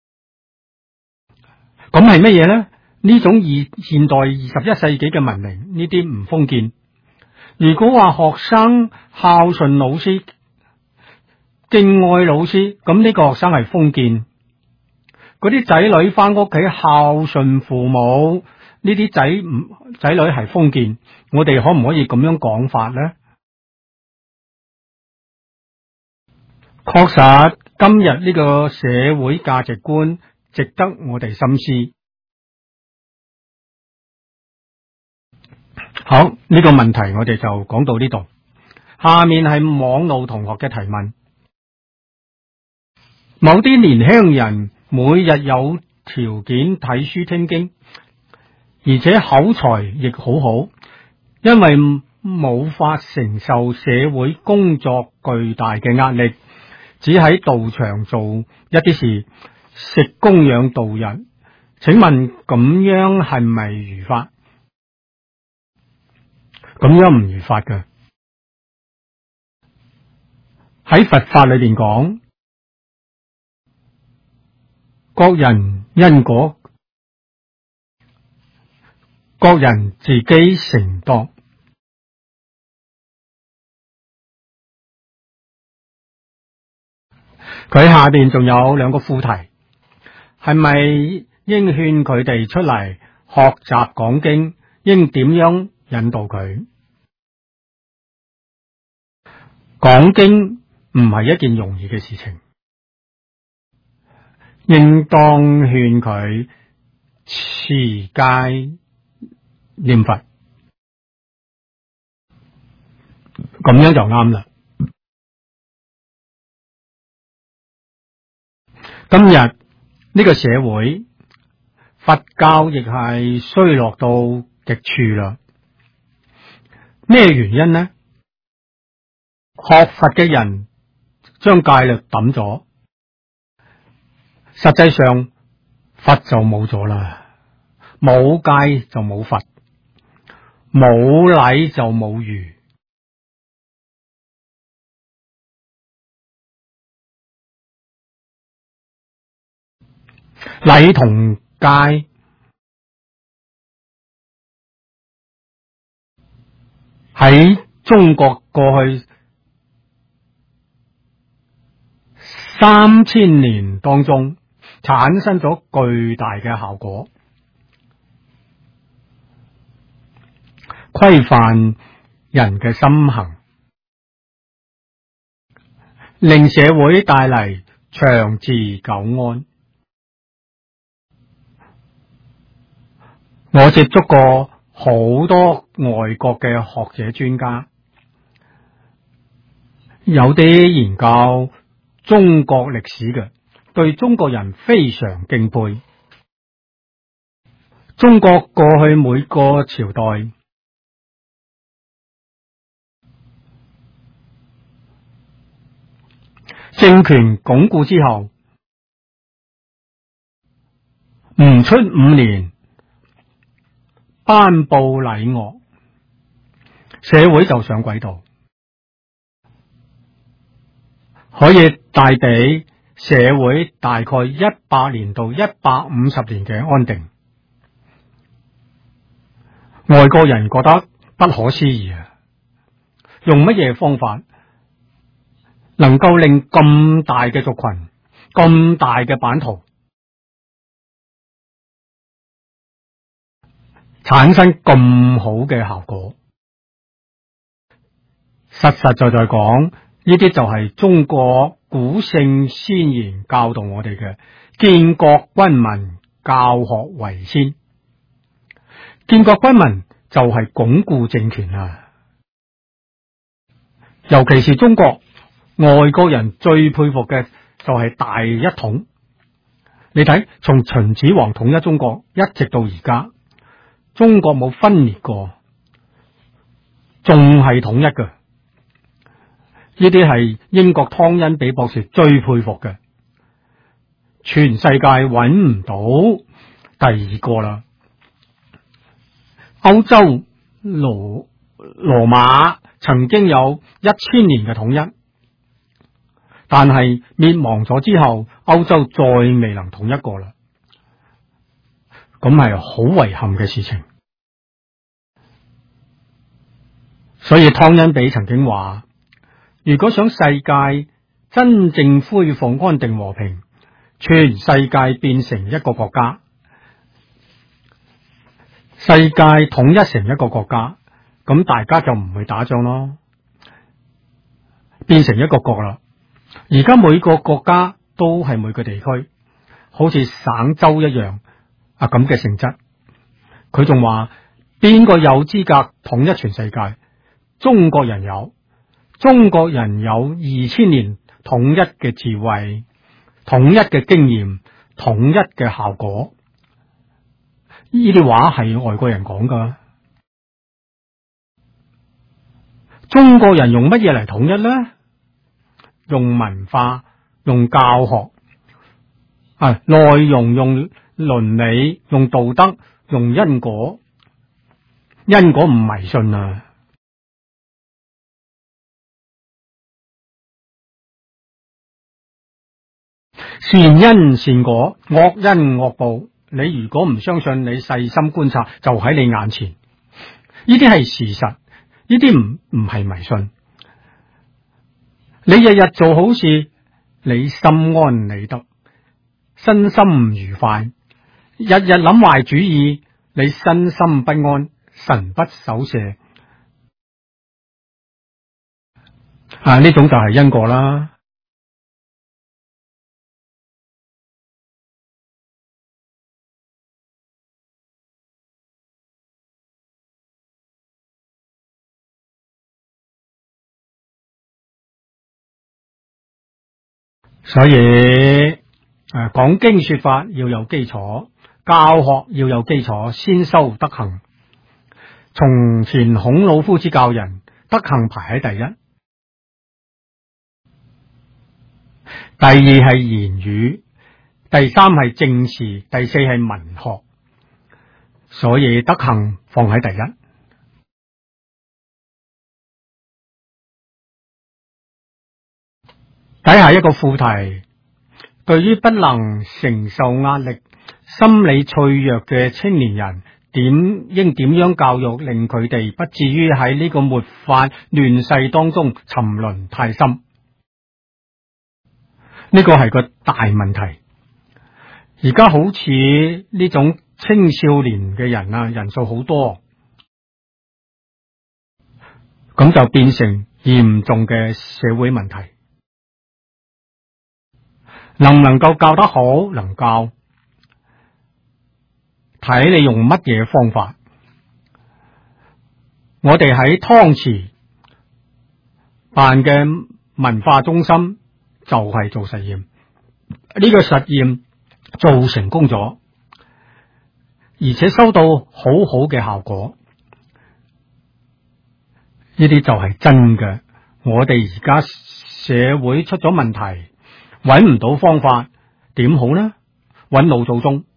咁係乜嘢呢？呢種現代21世紀嘅文明，呢啲唔封建。如果話學生孝順老師、敬愛老師，咁呢個學生係封建。嗰啲仔女翻屋企孝順父母，呢啲仔女係封建。我哋可唔可以咁樣講法呢？確實，今日呢個社會價值觀值得我哋深思。好，呢個問題我哋就講到呢度。下面係網路同學嘅提問。某啲年輕人每日有條件睇書聽經，而且口才亦好好，因為冇法承受社會工作巨大嘅壓力，只喺道場做一啲事，食供養度日。請問咁樣係咪如法？咁樣唔如法嘅。喺佛法裏邊講，各人因果，各人自己承當。佢下邊仲有兩個副題，係咪應勸佢哋出嚟學習講經？應點樣引導佢？講經唔係一件容易嘅事情，應當勸佢持戒念佛，咁樣就啱啦。今日呢個社會，佛教亦係衰落到極處啦。咩原因呢？學佛嘅人將戒律抌咗，實際上佛就冇咗啦。冇戒就冇佛，冇禮就冇儒。禮同戒喺中國過去3000年當中產生咗巨大嘅效果。 規範人嘅心行，令社會帶嚟長治久安。我接觸過好多外國嘅學者專家，有啲研究中國歷史嘅，對中國人非常敬佩。中國過去每個朝代政權鞏固之後，唔出5年，頒布禮樂，社會就上軌道，可以帶俾社會大概100年到150年嘅安定。外國人覺得不可思議啊！用乜嘢方法能夠令咁大嘅族群、咁大嘅版圖產生咁好嘅效果？實實在在講，呢啲就係中國古聖先賢教導我哋嘅建國軍民，教學為先。建國軍民就係鞏固政權啊！尤其是中國，外國人最佩服嘅就係大一統。你睇，從秦始皇統一中國一直到而家，中國冇分裂過，仲係統一嘅。呢啲係英國湯恩比博士最佩服嘅，全世界揾唔到第二個啦。歐洲羅馬曾經有1000年嘅統一，但係滅亡咗之後，歐洲再未能統一過啦。咁係好遺憾嘅事情。所以湯恩比曾經話，如果想世界真正恢復安定和平，全世界變成一個國家，世界統一成一個國家，咁大家就唔會打仗咯，變成一個國啦。而家每個國家都係每個地區，好似省州一樣咁嘅性質。佢仲話邊個有資格統一全世界？中國人有，中國人有2000年統一嘅智慧、統一嘅經驗、統一嘅效果。呢啲話係外國人講噶。中國人用乜嘢嚟統一呢？用文化，用教學，內容用倫理，用道德，用因果。因果唔迷信啊！善因善果，惡因惡報。你如果唔相信，你細心觀察，就喺你眼前。呢啲係事實，呢啲唔係迷信。你日日做好事，你心安理得，身心愉快；日日諗壞主意，你身心不安，神不守舍。呢種就係因果啦。所以講經說法要有基礎，教學要有基礎，先修德行。從前孔老夫子教人，德行排喺第一，第二係言語，第三係政事，第四係文學。所以德行放喺第一。睇下一個副題，對於不能承受壓力、心理脆弱嘅青年人，應點樣教育，令佢哋不至於喺呢個末法亂世當中沉淪太深？呢個係個大問題。而家好似呢種青少年嘅人數好多。 咁就變成嚴重嘅社會問題。能唔能夠教得好，能教，睇你用乜嘢方法。我哋喺湯池辦嘅文化中心就係做實驗，呢個實驗做成功咗，而且收到好好嘅效果。呢啲就係真嘅。我哋而家社會出咗問題，揾唔到方法，點好呢？揾老祖宗。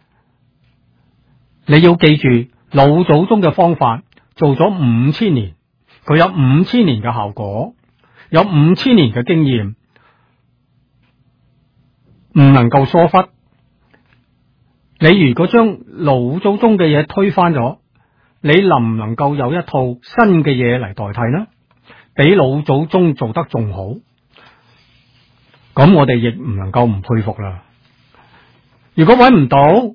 你要記住，老祖宗嘅方法做咗5000年，佢有5000年嘅效果，有5000年嘅經驗，唔能夠疏忽。你如果將老祖宗嘅嘢推翻咗，你能唔能夠有一套新嘅嘢嚟代替呢？比老祖宗做得仲好，咁我哋亦唔能夠唔佩服啦。如果揾唔到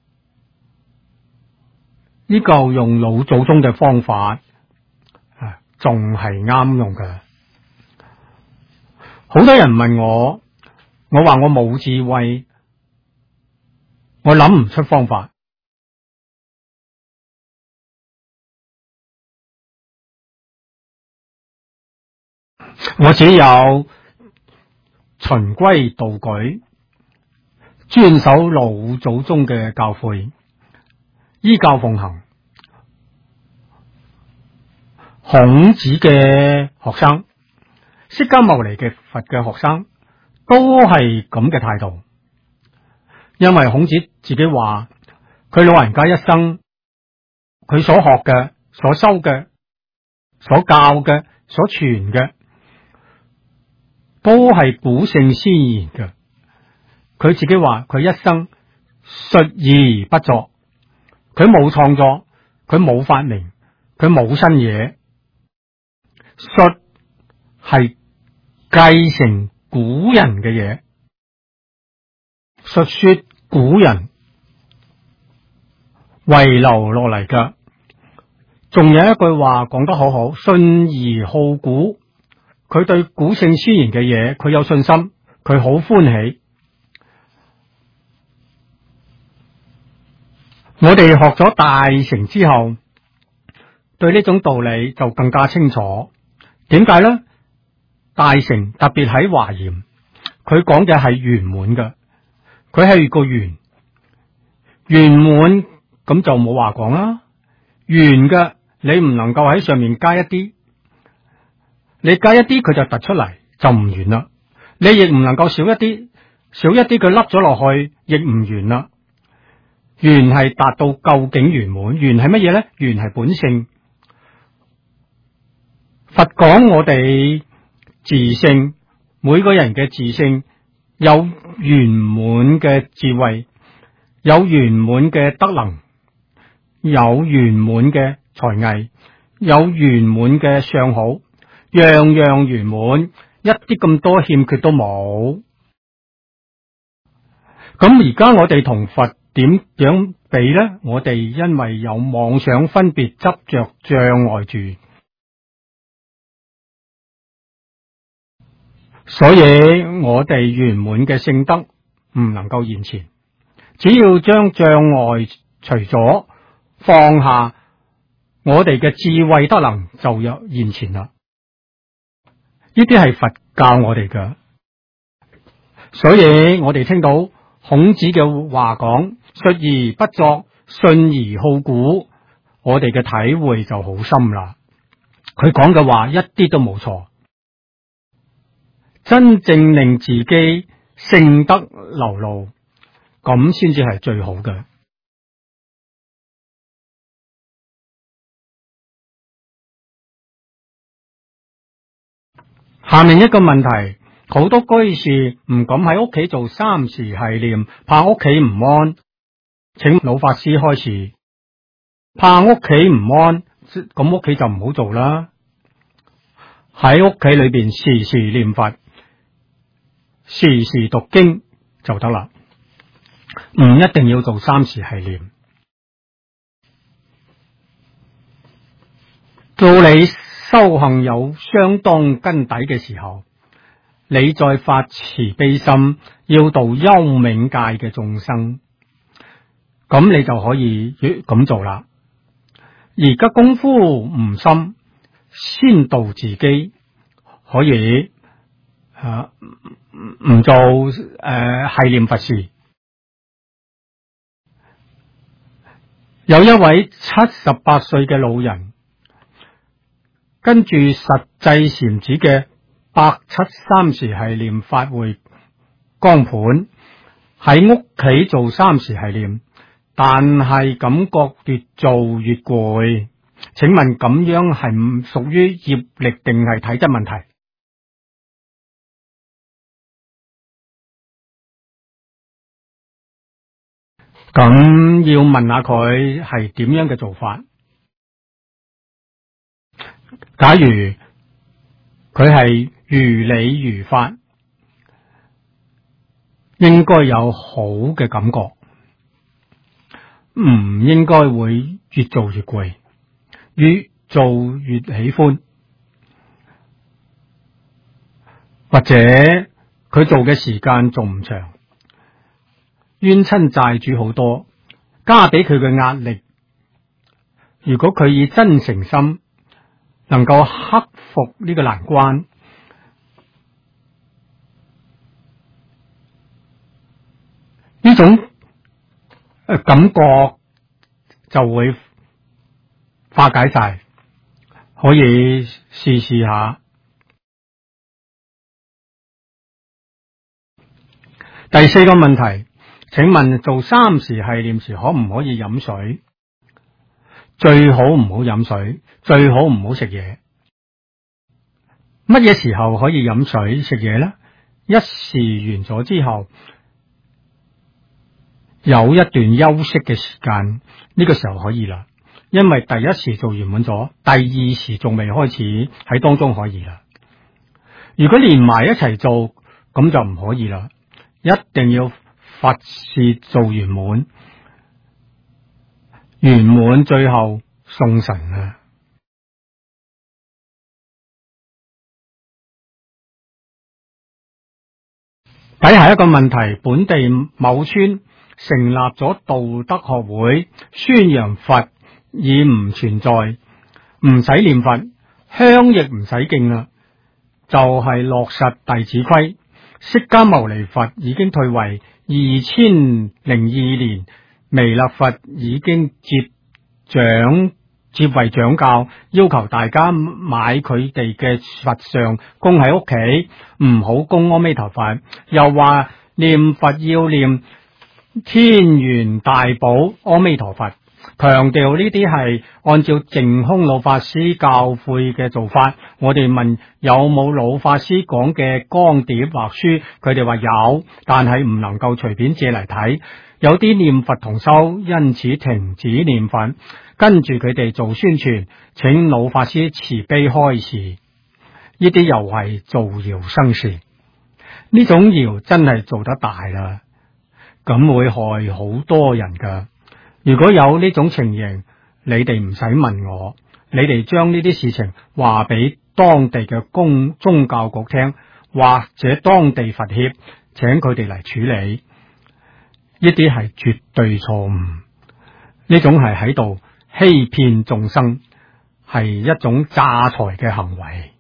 呢個用老祖宗嘅方法，仲係啱用嘅。好多人問我話我冇智慧，我諗唔出方法。我只有循規蹈矩，遵守老祖宗嘅教誨，依教奉行。孔子嘅學生，釋迦牟尼嘅佛嘅學生，都係咁嘅態度。因為孔子自己話，佢老人家一生，佢所學嘅、所修嘅、所教嘅、所傳嘅，都係古聖先賢嘅。佢自己話，佢一生述而不作，佢冇創作，佢冇發明，佢冇新嘢。述係繼承古人嘅嘢，述說古人遺留落嚟㗎。仲有一句話講得好好，信而好古。佢對古聖先賢嘅嘢，佢有信心，佢好歡喜。我哋學咗大乘之後，對呢種道理就更加清楚。點解呢？大乘特別喺華嚴，佢講嘅係圓滿嘅，佢係個圓滿，咁就冇話講啦。圓嘅你唔能夠喺上面加一啲，你加一啲佢就突出嚟，就唔圓啦。你亦唔能夠少一啲，少一啲佢凹咗落去，亦唔圓啦。圓係達到究竟圓滿，圓係乜嘢呢？圓係本性。佛講我哋自性，每個人嘅自性有圓滿嘅智慧，有圓滿嘅德能，有圓滿嘅才藝，有圓滿嘅相好，樣樣圓滿，一啲咁多欠缺都冇。咁而家我哋同佛點樣比呢？我哋因為有妄想分別執着障礙住，所以我哋圓滿嘅聖德唔能夠現前。只要將障礙除咗，放下，我哋嘅智慧德能就有現前啦。呢啲係佛教我哋嘅，所以我哋聽到孔子嘅話講，述而不作，信而好古，我哋嘅體會就好深啦。佢講嘅話一啲都冇錯，真正令自己聖德流露，咁先至係最好嘅。下面一個問題，好多居士唔敢喺屋企做三時繫念，怕屋企唔安，請老法師開示。怕屋企唔安，咁屋企就唔好做啦。喺屋企裏邊時時念佛，時時讀經就得啦，唔一定要做三時繫念。道理修行有相當根底嘅時候，你再發慈悲心，要度幽冥界嘅眾生，咁你就可以咁做啦。而家功夫唔深，先度自己，可以唔做繫念佛事。有一位78歲嘅老人，跟住實際禪寺嘅873時繫念法會光盤，喺屋企做3時繫念，但係感覺越做越攰。請問咁樣係唔屬於業力定係體質問題？咁要問下佢係點樣嘅做法。假如佢係如理如法，應該有好嘅感覺，唔應該會越做越攰，越做越喜歡，或者佢做嘅時間仲唔長，冤親債主好多，加俾佢嘅壓力。如果佢以真誠心能夠克服呢個難關，呢種感覺就會化解晒，可以試下。第4個問題，請問做3時繫念時可唔可以飲水？最好唔好飲水，最好唔好食嘢。乜嘢時候可以飲水食嘢呢？一時完咗之後，有一段休息嘅時間，呢個時候可以啦。因為第1時做完滿咗，第2時仲未開始，喺當中可以啦。如果連埋一齊做，咁就唔可以啦。一定要佛事做圓滿，圓滿最後送神啊！底下一個問題，本地某村成立咗道德學會，宣揚佛已唔存在，唔使念佛，香亦唔使敬啦，就係落實弟子規。釋迦牟尼佛已經退位，2002年彌勒佛已經接為掌教，要求大家買佢哋嘅佛像供喺屋企，唔好供阿彌陀佛。又話念佛要念天元大寶阿彌陀佛，強調呢啲係按照淨空老法師教誨嘅做法。我哋問有冇老法師講嘅光碟或書，佢哋話有，但係唔能夠隨便借嚟睇。有啲念佛同修因此停止念佛，跟住佢哋做宣傳，請老法師慈悲開示。呢啲又係造謠生事，呢種謠真係做得大啦，咁會害好多人噶。如果有呢種情形，你哋唔使問我，你哋將呢啲事情話俾當地嘅宗教局聽，或者當地佛協，請佢哋嚟處理。呢啲係絕對錯誤，呢種係喺度欺騙眾生，係一種詐財嘅行為。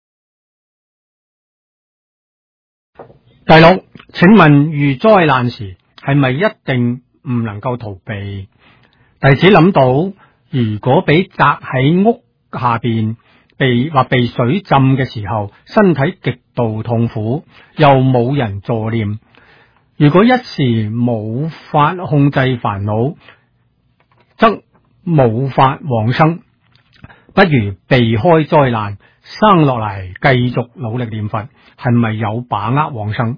第6，請問遇災難時係咪一定唔能夠逃避？弟子諗到，如果俾砸喺屋下邊，被水浸嘅時候，身體極度痛苦，又冇人助念，如果一時冇法控制煩惱，則冇法往生，不如避開災難，生落嚟繼續努力念佛，係咪有把握往生？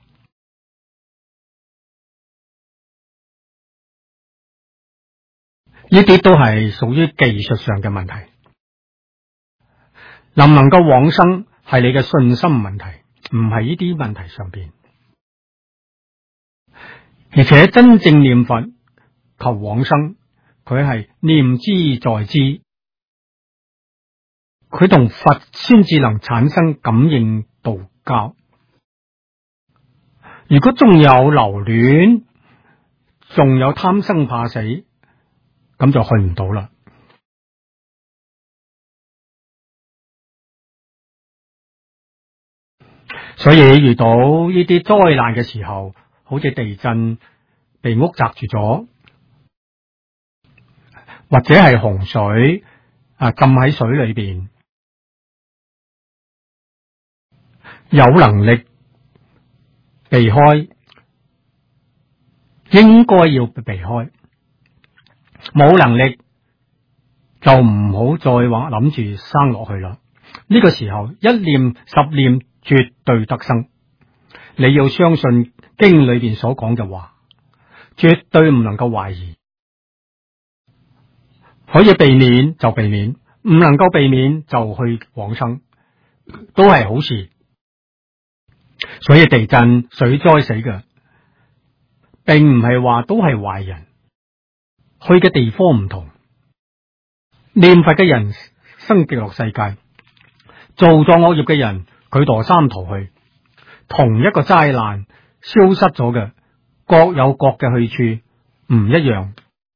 呢啲都係屬於技術上嘅問題，能唔能夠往生係你嘅信心問題，唔係呢啲問題上邊。而且真正念佛求往生，佢係念之在之， 佢同佛先至能產生感應道交。如果仲有留戀，仲有貪生怕死，咁就去唔到啦。所以遇到呢啲災難嘅時候，好似地震被屋砸住咗，或者係洪水浸喺水裏邊，有能力避開，應該要避開；冇能力就唔好再話諗住生落去啦。呢個時候一念十念絕對得生。你要相信經裏邊所講嘅話，絕對唔能夠懷疑。可以避免就避免，唔能夠避免就去往生，都係好事。所以地震、水災死嘅，並唔係話都係壞人，去嘅地方唔同。念佛嘅人生極樂世界，做咗惡業嘅人佢墮三途去。同一個災難消失咗嘅，各有各嘅去處，唔一樣。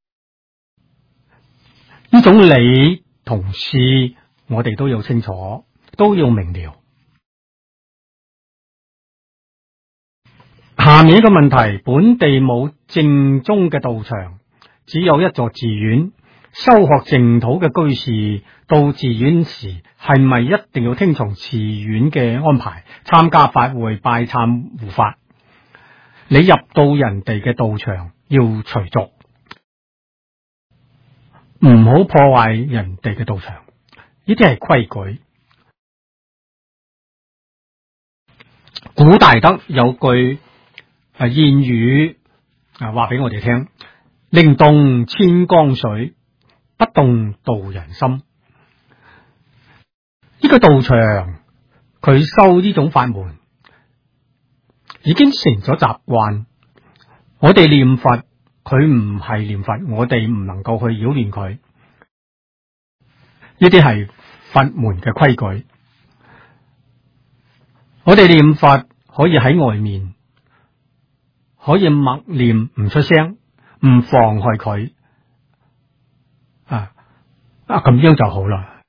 呢種理同事，我哋都要清楚，都要明了。下面一個問題，本地冇正宗嘅道場，只有一座寺院。修學淨土嘅居士到寺院時，係咪一定要聽從寺院嘅安排，參加法會、拜懺護法？你入到人哋嘅道場，要隨俗，唔好破壞人哋嘅道場。呢啲係規矩。古大德有句諺語話俾我哋聽：寧動千江水，不動道人心。呢個道場佢修呢種法門已經成咗習慣。我哋念佛，佢唔係念佛，我哋唔能夠去擾亂佢。呢啲係佛門嘅規矩。我哋念佛可以喺外面，可以默念唔出聲，唔妨害佢。咁樣就好啦。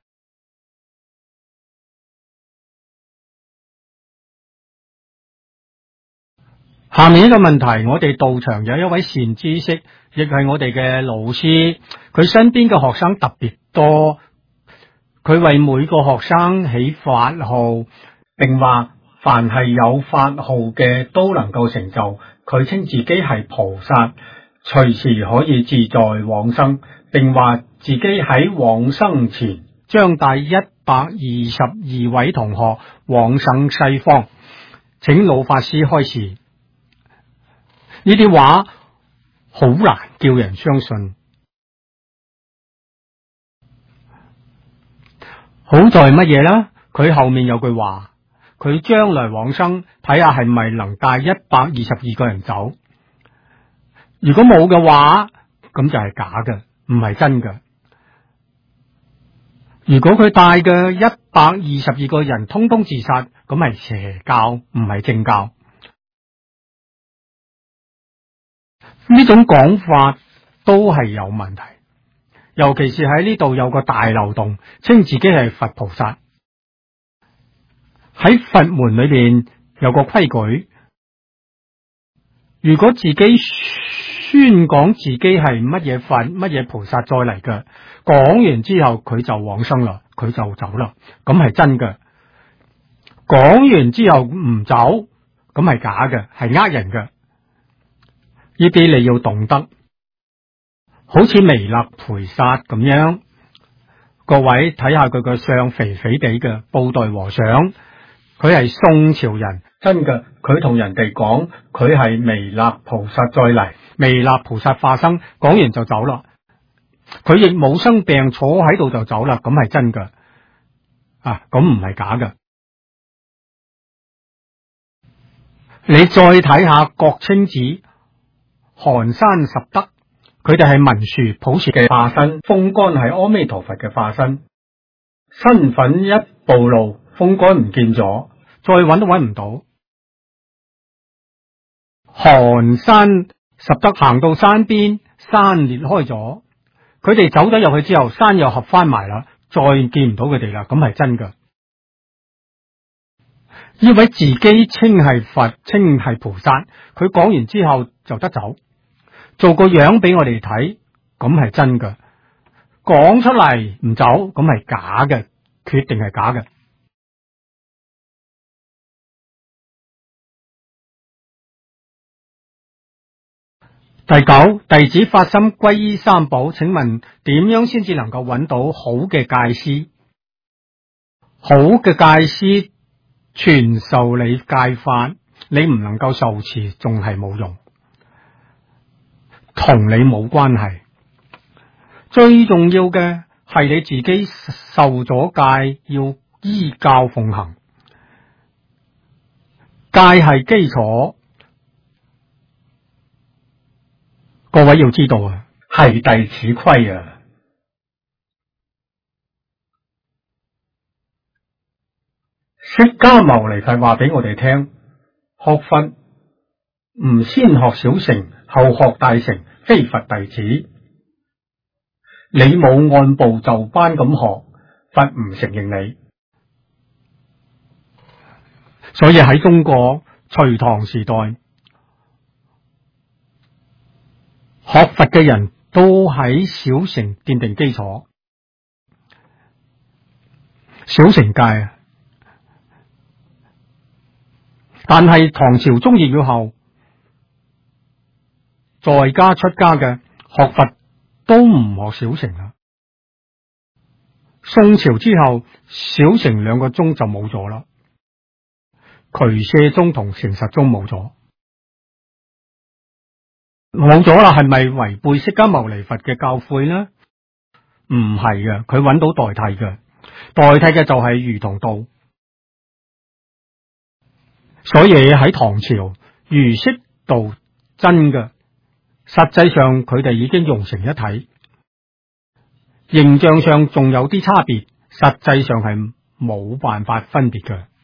下面一個問題，我哋道場有一位善知識，亦係我哋嘅老師，佢身邊嘅學生特別多，佢為每個學生起法號，並話凡係有法號嘅都能夠成就。佢稱自己係菩薩，隨時可以自在往生，並話自己喺往生前將帶122位同學往生西方，請老法師開示。呢啲話好難叫人相信。好在乜嘢呢？佢後面有句話，佢將來往生睇下係咪能帶122個人走。如果冇嘅話，咁就係假嘅，唔係真嘅。如果佢帶嘅122個人通通自殺，咁係邪教，唔係正教。呢種講法都係有問題，尤其是喺呢度有個大漏洞，稱自己係佛菩薩。喺佛門裏邊有個規矩，如果自己宣講自己係乜嘢佛、乜嘢菩薩再嚟嘅，講完之後佢就往生啦，佢就走啦，咁係真嘅。講完之後唔走，咁係假嘅，係呃人嘅。呢啲你要懂得，好似彌勒菩薩咁樣，各位睇下佢個相肥肥地嘅布袋和尚，佢係宋朝人，真嘅。佢同人哋講佢係彌勒菩薩再嚟，彌勒菩薩化身，講完就走啦。佢亦冇生病，坐喺度就走啦，咁係真嘅。咁唔係假嘅。你再睇下國清寺、寒山十德，佢哋係文殊普賢嘅化身，風干係阿彌陀佛嘅化身。 身份一暴露，風乾唔見咗，再揾都揾唔到。寒山拾得行到山邊，山裂開咗，佢哋走咗入去之後，山又合翻埋啦，再見唔到佢哋啦，咁係真噶。呢位自己稱係佛，稱係菩薩，佢講完之後就得走，做個樣俾我哋睇，咁係真噶。講出嚟唔走，咁係假嘅，決定係假嘅。第九，弟子發心皈依三寶，請問點樣先至能夠揾到好嘅戒師？好嘅戒師傳授你戒法，你唔能夠受持，仲係冇用，同你冇關係。最重要嘅係你自己受咗戒，要依教奉行。戒係基礎，各位要知道啊，係弟子規啊。釋迦牟尼佛話俾我哋聽，學佛唔先學小乘，後學大乘，非佛弟子。你冇按部就班咁學，佛唔承認你。所以喺中國隋唐時代，學佛嘅人都喺小乘奠定基礎，小乘戒啊。但係唐朝中葉以後，在家出家嘅學佛都唔學小乘啦。宋朝之後，小乘兩個宗就冇咗啦，俱舍宗同成實宗冇咗，冇咗啦。係咪違背釋迦牟尼佛嘅教誨呢？唔係嘅，佢揾到代替嘅，代替嘅就係儒同道。所以喺唐朝，儒釋道真嘅，實際上佢哋已經融成一體，形象上仲有啲差別，實際上係冇辦法分別嘅。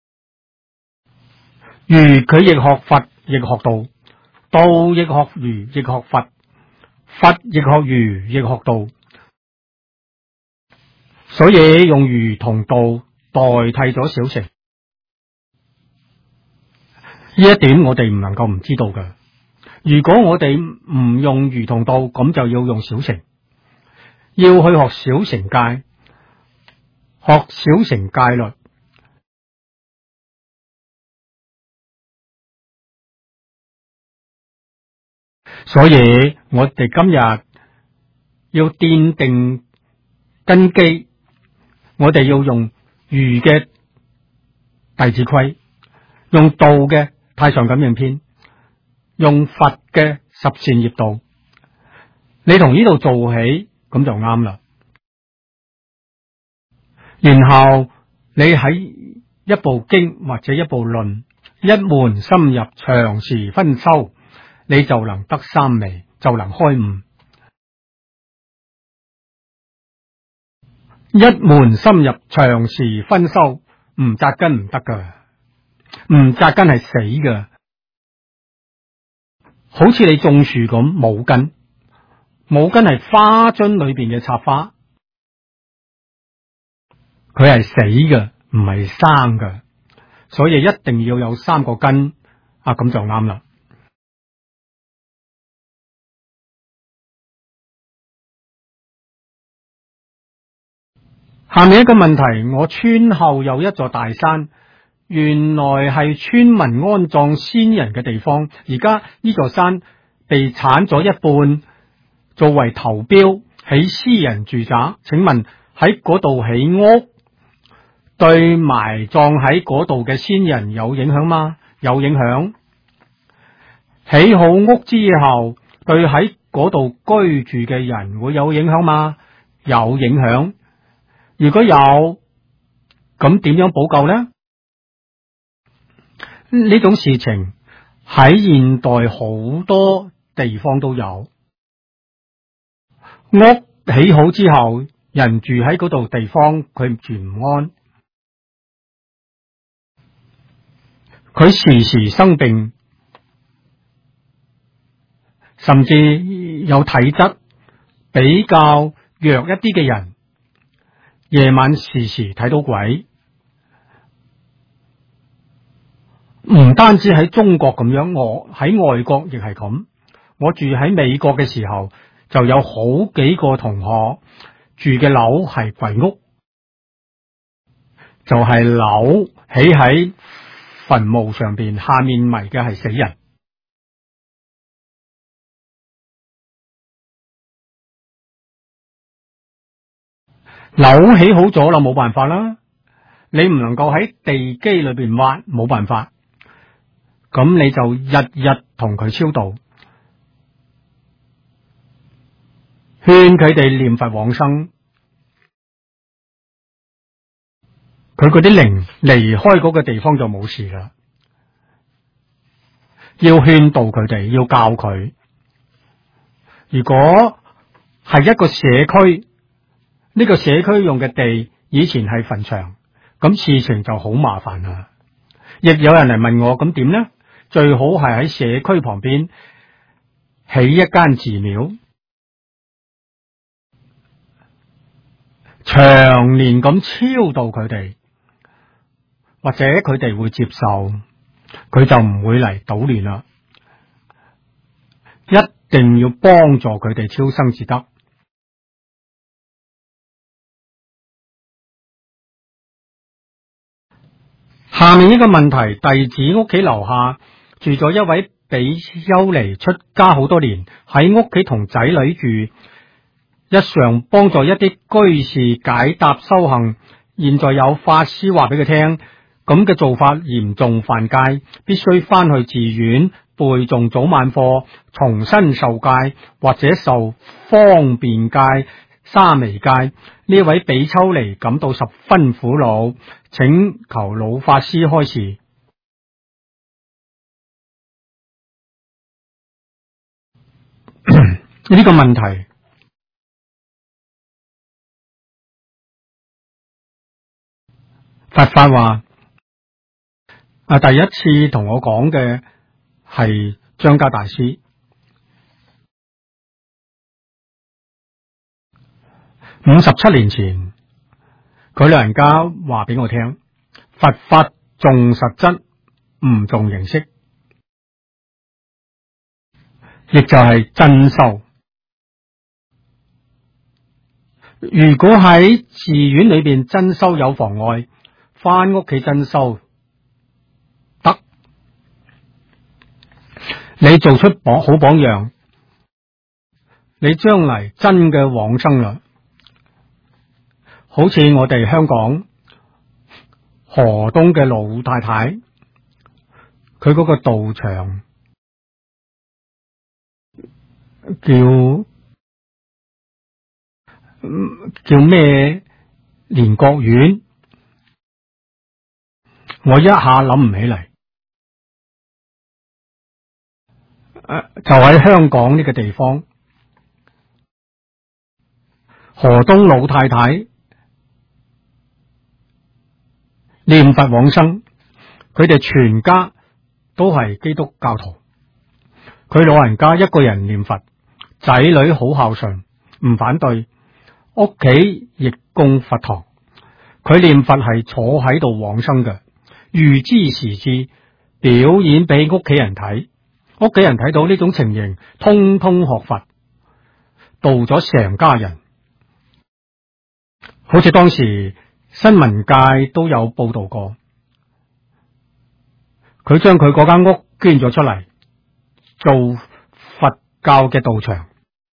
儒佢亦學佛，亦學道，道亦學儒，亦學佛，佛亦學儒，亦學道。所以用儒同道代替咗小乘。呢一點我哋唔能夠唔知道嘅。如果我哋唔用儒同道，咁就要用小乘，要去學小乘戒，學小乘戒律。所以我哋今日要奠定根基，我哋要用儒嘅弟子規，用道嘅太上感應篇，用佛嘅十善業道，你從呢度做起，咁就啱啦。然後你喺一部經或者一部論，一門深入，長時分修，你就能得三昧，就能開悟。一門深入，長時分修，唔扎根唔得噶。唔扎根係死嘅，好似你種樹咁冇根，冇根係花樽裏邊嘅插花，佢係死嘅，唔係生嘅，所以一定要有三個根啊，咁就啱啦。下面一個問題，我村後有一座大山，原來係村民安葬先人嘅地方，而家呢座山被鏟咗一半，作為投標起私人住宅，請問喺嗰度起屋，對埋葬喺嗰度嘅先人有影響嗎？有影響。起好屋之後，對喺嗰度居住嘅人會有影響嗎？有影響。如果有，咁點樣補救呢？呢種事情喺現代好多地方都有。屋起好之後，人人住喺嗰度地方，佢住唔安，佢時時生病，甚至有體質比較弱一啲嘅人，夜晚時時睇到鬼。唔單止喺中國咁樣，我喺外國亦係咁。我住喺美國嘅時候，就有好幾個同學住嘅樓係鬼屋，就係樓起喺墳墓上邊，下面埋嘅係死人。樓起好咗啦，冇辦法啦，你唔能夠喺地基裏邊挖，冇辦法。咁你就日日同佢超度，勸佢哋念佛往生。佢嗰啲靈離開嗰個地方就冇事啦。要勸導佢哋，要教佢。如果係一個社區，呢個社區用嘅地以前係墳場，咁事情就好麻煩啦。亦有人嚟問我，咁點呢？最好係喺社區旁邊起一間寺廟，長年咁超度佢哋，或者佢哋會接受，佢就唔會嚟搗亂啦。一定要幫助佢哋超生至得。下面呢個問題，弟子屋企樓下住咗一位比丘尼，出家好多年，喺屋企同仔女住，日常幫助一啲居士解答修行。現在有法師話俾佢聽，咁嘅做法嚴重犯戒，必須翻去寺院背誦早晚課，重新受戒或者受方便戒、沙彌戒。呢位比丘尼感到十分苦惱，請求老法師開示。呢個問題，佛法話第一次同我講嘅係張家大師。57年前，佢老人家話俾我聽，佛法重實質，唔重形式，亦就係真修。如果喺寺院裏邊真修有妨礙，翻屋企真修得。你做出好榜樣，你將嚟真嘅往生啦。好似我哋香港河東嘅老太太，佢嗰個道場叫咩蓮國院，我一下諗唔起嚟。就喺香港呢個地方，河東老太太念佛往生，佢哋全家都係基督教徒。佢老人家一個人念佛，仔女好孝順，唔反對，屋企亦供佛堂。佢念佛係坐喺度往生嘅，預知時至，表演俾屋企人睇。屋企人睇到呢種情形，通通學佛，度咗成家人。好似當時新聞界都有報道過，佢將佢嗰間屋捐咗出嚟，做佛教嘅道場，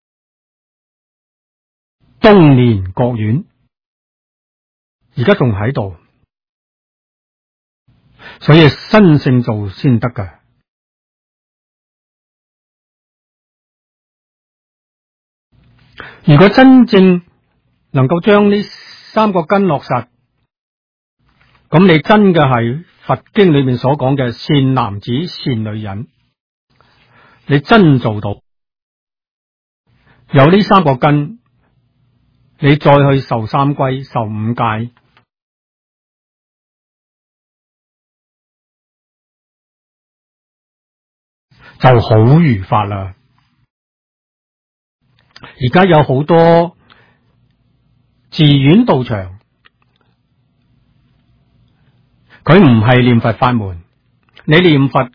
東蓮國院，而家仲喺度，所以新聖做先得㗎。如果真正能夠將呢三個根落實，咁你真嘅係佛經裏面所講嘅善男子善女人，你真做到有呢三個根， 你再去受三歸、受五戒，就好如法啦。而家有好多寺院道場，佢唔係念佛法門，你念佛，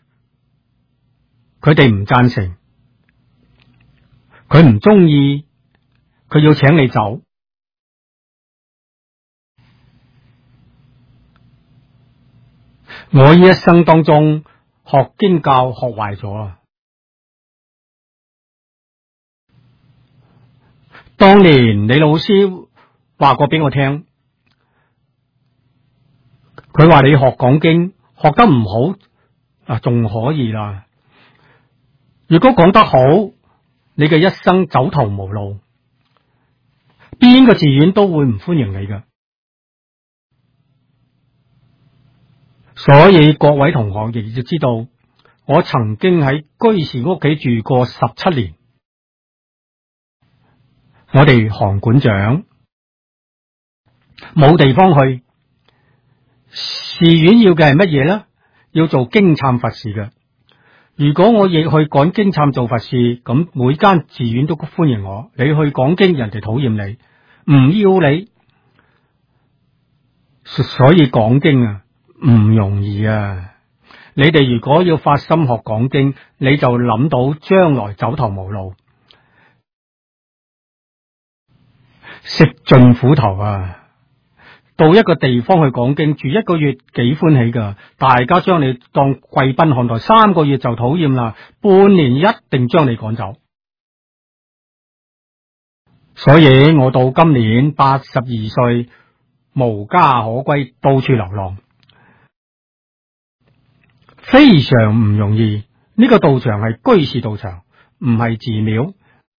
佢哋唔贊成，佢唔中意，佢要請你走。我呢一生當中學經教學壞咗啊！當年你老師話過俾我聽，佢話你學講經學得唔好啊，仲可以啦。如果講得好，你嘅一生走投無路，邊個寺院都會唔歡迎你㗎。所以各位同學亦要知道，我曾經喺居士屋企住過17年。我哋韓館長冇地方去，寺院要嘅係乜嘢咧？要做經懺佛事嘅。如果我亦去趕經懺做佛事，咁每間寺院都歡迎我。你去講經，人哋討厭你，唔要你。所以講經啊，唔容易啊！你哋如果要發心學講經，你就諗到將來走投無路，食盡苦頭啊！到一個地方去講經，住1個月幾歡喜噶，大家將你當貴賓看待，3個月就討厭啦，半年一定將你趕走。所以我到今年82歲，無家可歸，到處流浪，非常唔容易。呢個道場係居士道場，唔係寺廟。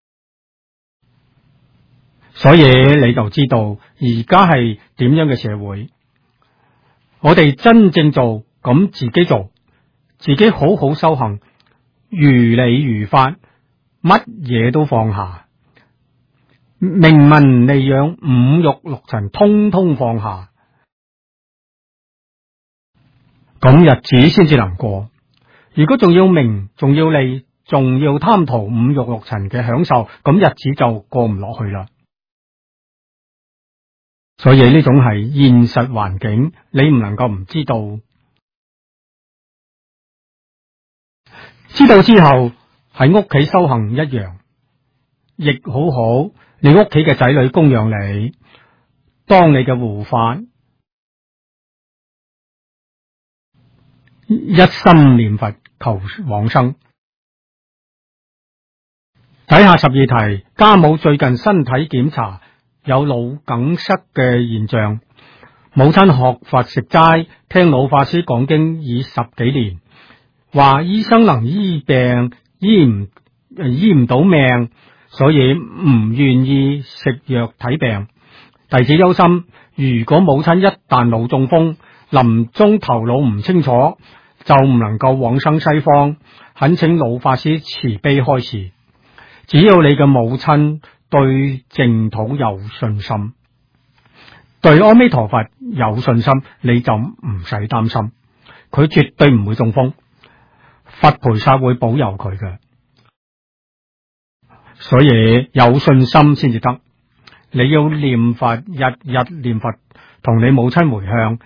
所以你就知道而家係點樣嘅社會。我哋真正做，咁自己做，自己好好修行，如理如法，乜嘢都放下，名聞利養、五欲六塵通通放下，咁日子先至能過。如果仲要名，仲要利，仲要貪圖五欲六塵嘅享受，咁日子就過唔落去啦。所以呢種係現實環境，你唔能夠唔知道。知道之後喺屋企修行一樣，亦好好。你屋企嘅仔女供養你，當你嘅護法，一心念佛求往生。睇下12題，家母最近身體檢查有腦梗塞嘅現象，母親學佛食齋，聽老法師講經已10幾年，話醫生能醫病，醫唔到命，所以唔願意食藥睇病。弟子憂心，如果母親一旦腦中風，臨終頭腦唔清楚，就唔能夠往生西方，懇請老法師慈悲開示。只要你嘅母親對淨土有信心，對阿彌陀佛有信心，你就唔使擔心，佢絕對唔會中風，佛菩薩會保佑佢嘅。所以有信心先至得，你要念佛，日日念佛，同你母親回向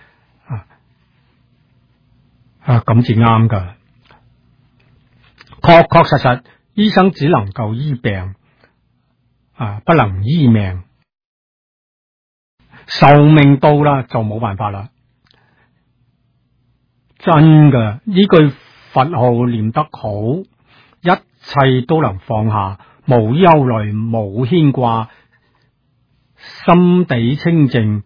咁至啱噶。確確實實，醫生只能夠醫病，不能醫命。壽命到啦就冇辦法啦。真噶，呢句佛號念得好，一切都能放下，無憂慮，無牽掛，心地清淨，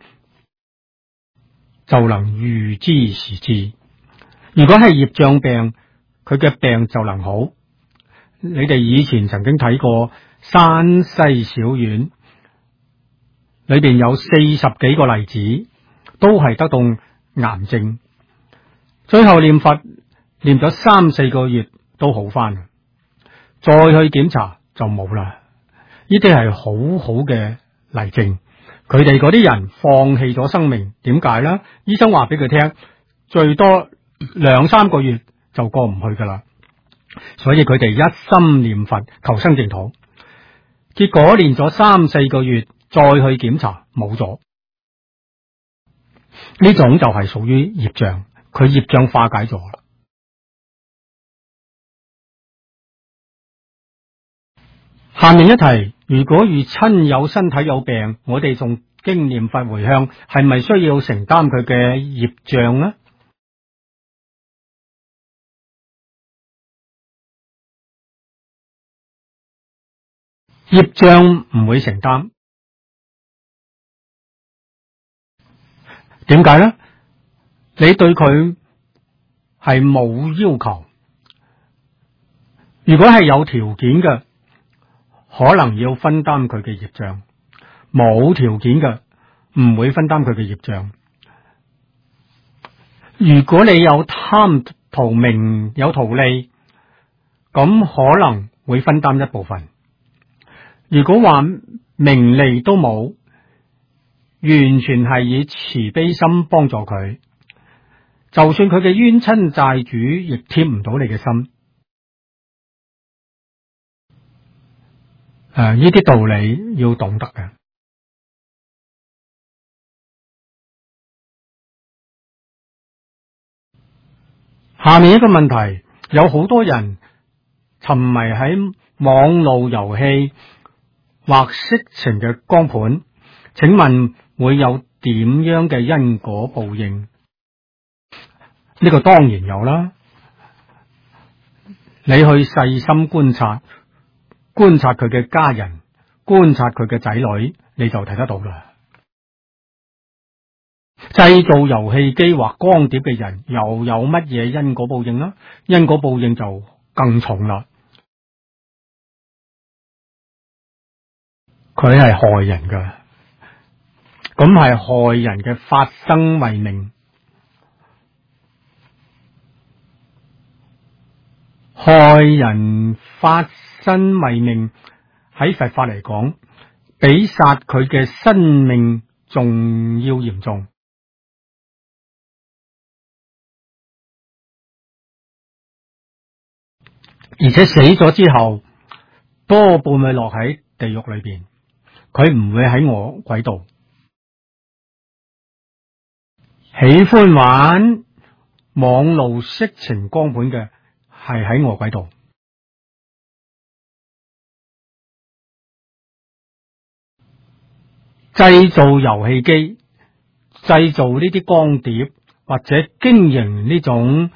就能預知時至。如果係業障病，佢嘅病就能好。你哋以前曾經睇過山西小院，裏邊有40幾個例子，都係得到癌症，最後念佛念咗3-4個月都好翻，再去檢查就冇啦。呢啲係好好嘅嚟證。佢哋嗰啲人放棄咗生命，點解呢？醫生話俾佢聽，最多2-3個月就過唔去噶啦。所以佢哋一心念佛求生淨土，結果練咗3-4個月，再去檢查冇咗。呢種就係屬於業障，佢業障化解咗啦。下面一題，如果遇親友身體有病，我哋仲經念佛回向，係咪需要承擔佢嘅業障呢？業障唔會承擔，點解呢？你對佢係冇要求，如果係有條件嘅，可能要分擔佢嘅業障；冇條件嘅，唔會分擔佢嘅業障。如果你有貪圖名有圖利，咁可能會分擔一部分。如果話名利都冇，完全係以慈悲心幫助佢，就算佢嘅冤親債主亦貼唔到你嘅心。呢啲道理要懂得嘅。下面一個問題，有好多人沉迷喺網絡遊戲或色情嘅光盤，請問會有點樣嘅因果報應？呢個當然有啦。你去細心觀察佢嘅家人，觀察佢嘅仔女，你就睇得到啦。製造遊戲機或光碟嘅人又有乜嘢因果報應呢？因果報應就更重啦。佢係害人㗎，咁係害人嘅發生為命。害人發生為命喺佛法嚟講，比殺佢嘅生命仲要嚴重。而且死咗之後，多半會落喺地獄裏邊，佢唔會喺餓鬼道。喜歡玩網路色情光盤嘅，係喺餓鬼道。製造遊戲機、製造呢啲光碟或者經營呢種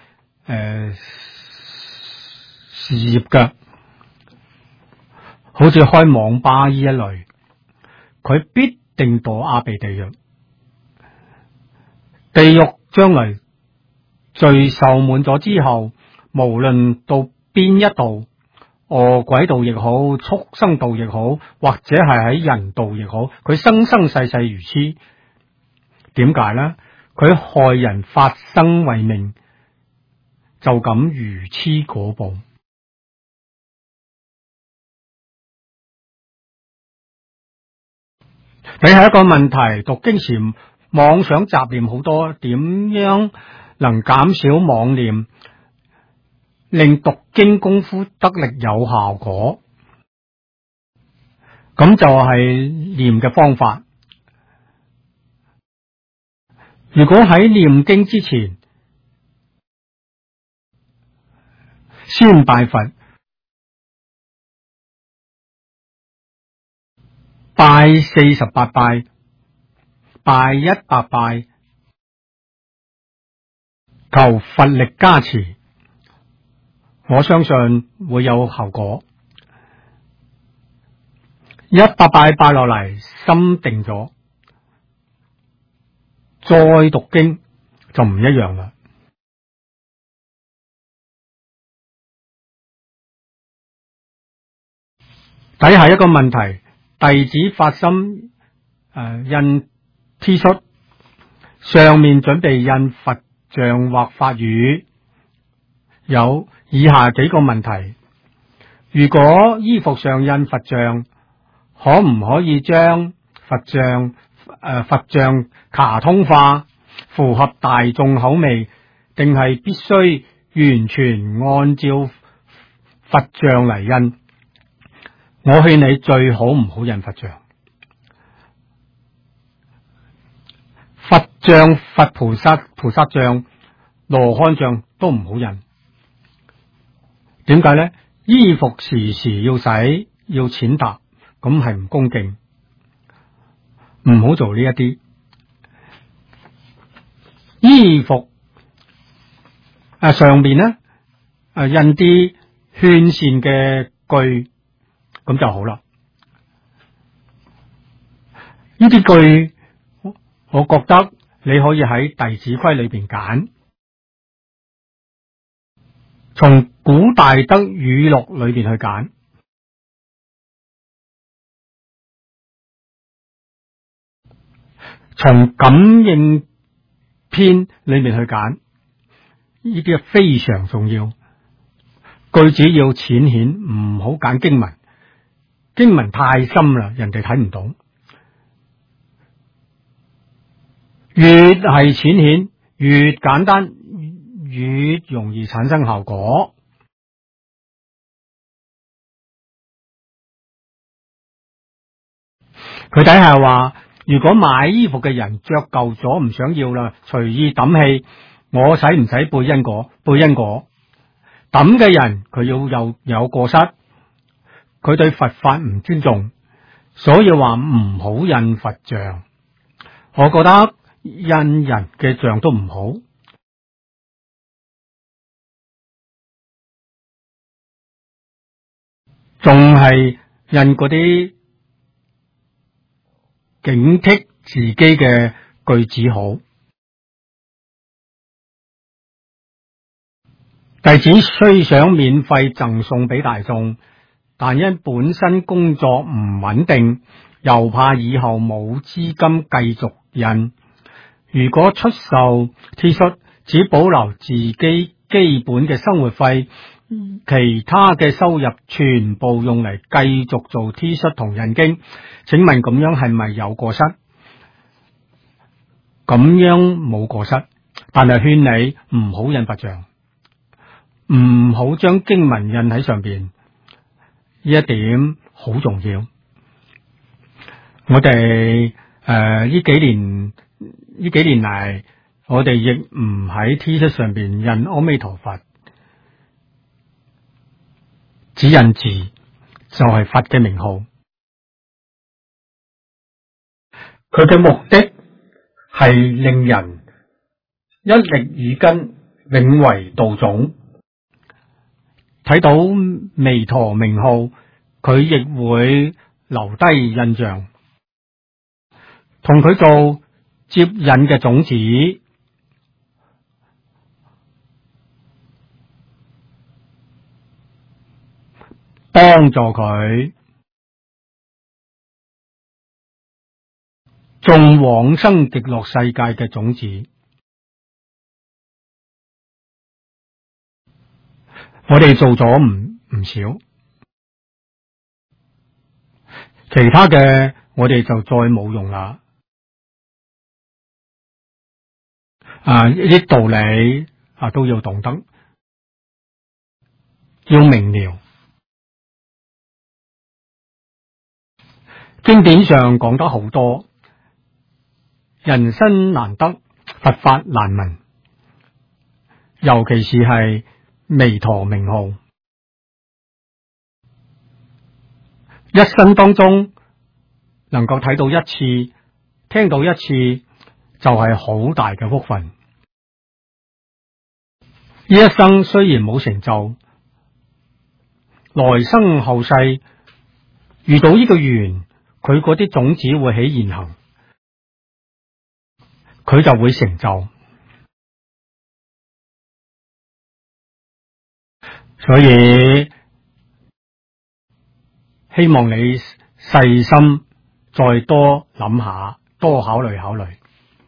事業嘅，好似開網吧呢一類，佢必定墮阿鼻地獄。地獄將來罪受滿咗之後，無論到邊一度，餓鬼道亦好，畜生道亦好，或者係喺人道亦好，佢生生世世如痴。點解呢？佢害人發生為命，就咁如痴果報。你係一個問題，讀經時妄想雜念好多，點樣能減少妄念，令讀經功夫得力有效果？咁就係念嘅方法。如果喺念經之前先拜佛，拜48拜，拜100拜，求佛力加持，我相信會有效果。100拜拜落嚟，心定咗，再讀經就唔一樣啦。睇下一個問題，弟子發心印 T 恤，上面準備印佛像或法語，有以下幾個問題：如果衣服上印佛像，可唔可以將佛像卡通化，符合大眾口味，定係必須完全按照佛像嚟印？我勸你最好唔好印佛像。佛像、佛菩薩像、羅漢像都唔好印。點解呢？衣服時時要洗，要踐踏，咁係唔恭敬。唔好做呢一啲。衣服上邊呢印啲勸善嘅句，咁就好啦。呢啲句，我覺得你可以喺弟子規裏邊揀，從古大德語錄裏邊去揀，從感應篇裏面去揀，呢啲係非常重要。句子要淺顯，唔好揀經文，經文太深啦，人哋睇唔到。越係淺顯，越簡單，越容易產生效果。佢底下話，如果買衣服嘅人着舊咗唔想要啦，隨意抌棄，我使唔使背因果？背因果。抌嘅人佢要有過失，佢對佛法唔尊重，所以話唔好印佛像。我覺得印人嘅像都唔好，仲係印嗰啲警惕自己嘅句子好。弟子雖想免費贈送俾大眾，但因本身工作唔穩定，又怕以後冇資金繼續印。如果出售 T 恤，只保留自己基本嘅生活費，其他嘅收入全部用嚟繼續做 T 恤同印經，請問咁樣係咪有過失？咁樣冇過失，但係勸你唔好印佛像，唔好將經文印喺上邊，呢一點好重要。我哋呢幾年嚟，我哋亦唔喺 T 恤上邊印阿彌陀佛，只印字，就係佛嘅名號。佢嘅目的係令人一力耳根，永為道種。睇到彌陀名號，佢亦會留低印象，同佢做接引嘅種子，幫助佢種往生極樂世界嘅種子。我哋做咗唔少，其他嘅我哋就再冇用啦。呢啲道理都要懂得，要明了。經典上講得好多，人生難得，佛法難聞，尤其是係彌陀名號，一生當中能夠睇到一次，聽到一次，就係好大嘅福分。呢一生雖然冇成就，來生後世遇到呢個緣，佢嗰啲種子會起現行，佢就會成就。所以希望你細心再多諗下，多考慮考慮。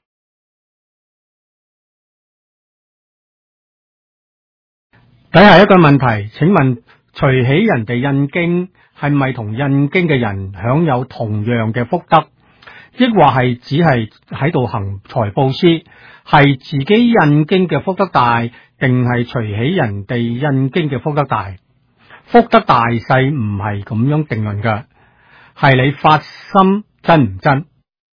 底下一個問題，請問隨喜人哋印經係咪同印經嘅人享有同樣嘅福德？ 抑或係只係喺度行財布施，係自己印經嘅福德大，定係隨喜人哋印經嘅福德大？福德大細唔係咁樣定論㗎，係你發心真唔真，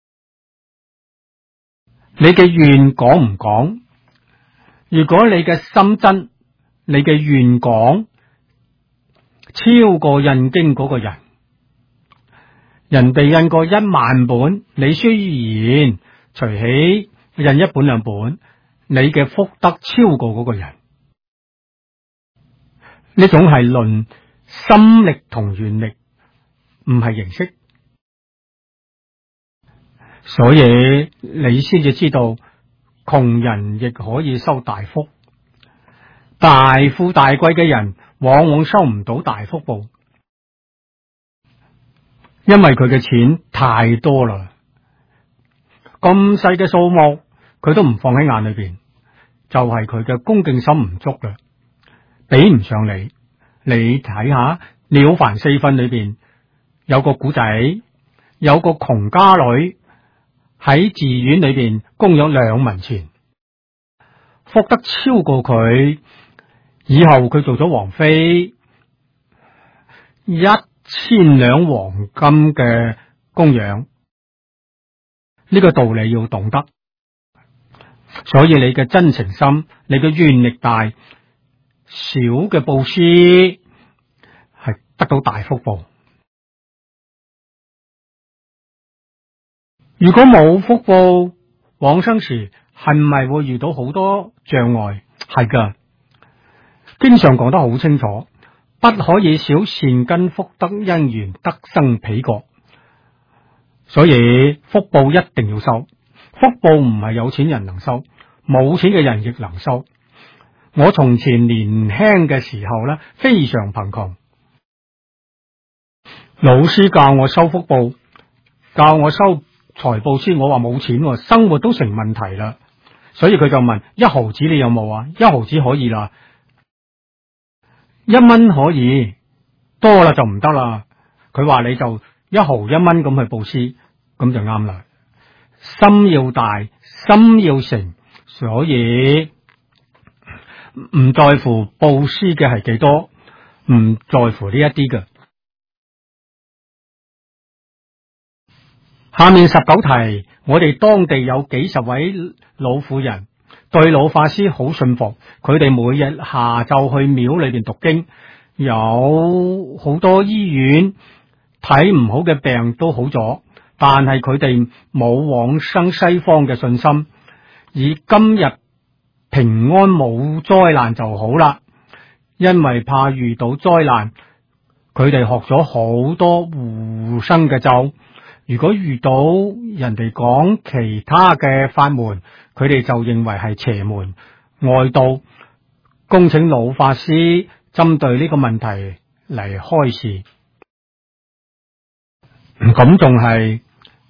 你嘅願講唔講？如果你嘅心真，你嘅願講超過印經嗰個人，人哋印過10000本，你雖然隨喜印1本2本，你嘅福德超過嗰個人。呢種係論心力同願力，唔係形式。所以你先至知道，窮人亦可以收大福，大富大貴嘅人往往收唔到大福報，因為佢嘅錢太多啦，咁細嘅數目佢都唔放喺眼裏邊，就係佢嘅恭敬心唔足啦，比唔上你。你睇下《了凡四訓》裏邊有個古仔，有個窮家女喺寺院裏邊供養2文錢，福德超過佢，以後佢做咗王妃，1000兩黃金嘅供養，呢個道理要懂得。所以你嘅真誠心，你嘅願力大，小嘅布施係得到大福報。如果冇福報，往生時係咪會遇到好多障礙？係噶，經常講得好清楚，不可以少善根福德因緣得生彼國。所以福報一定要收，福報唔係有錢人能收，冇錢嘅人亦能收。我從前年輕嘅時候呢，非常貧窮，老師教我收福報，教我收財布施，我話冇錢，生活都成問題啦。所以佢就問：1毫子你有冇啊？1毫子可以啦，1蚊可以，多啦就唔得啦。佢話你就1毫1蚊咁去布施，咁就啱啦。心要大，心要誠，所以唔在乎布施嘅係幾多，唔在乎呢一啲嘅。下面19題，我哋當地有幾十位老婦人對老法師好信服，佢哋每日下晝去廟裏邊讀經，有好多醫院睇唔好嘅病都好咗，但係佢哋冇往生西方嘅信心，以今日平安冇災難就好啦，因為怕遇到災難，佢哋學咗好多護生嘅咒。如果遇到人哋講其他嘅法門，佢哋就認為係邪門外道。恭請老法師針對呢個問題嚟開示。咁仲係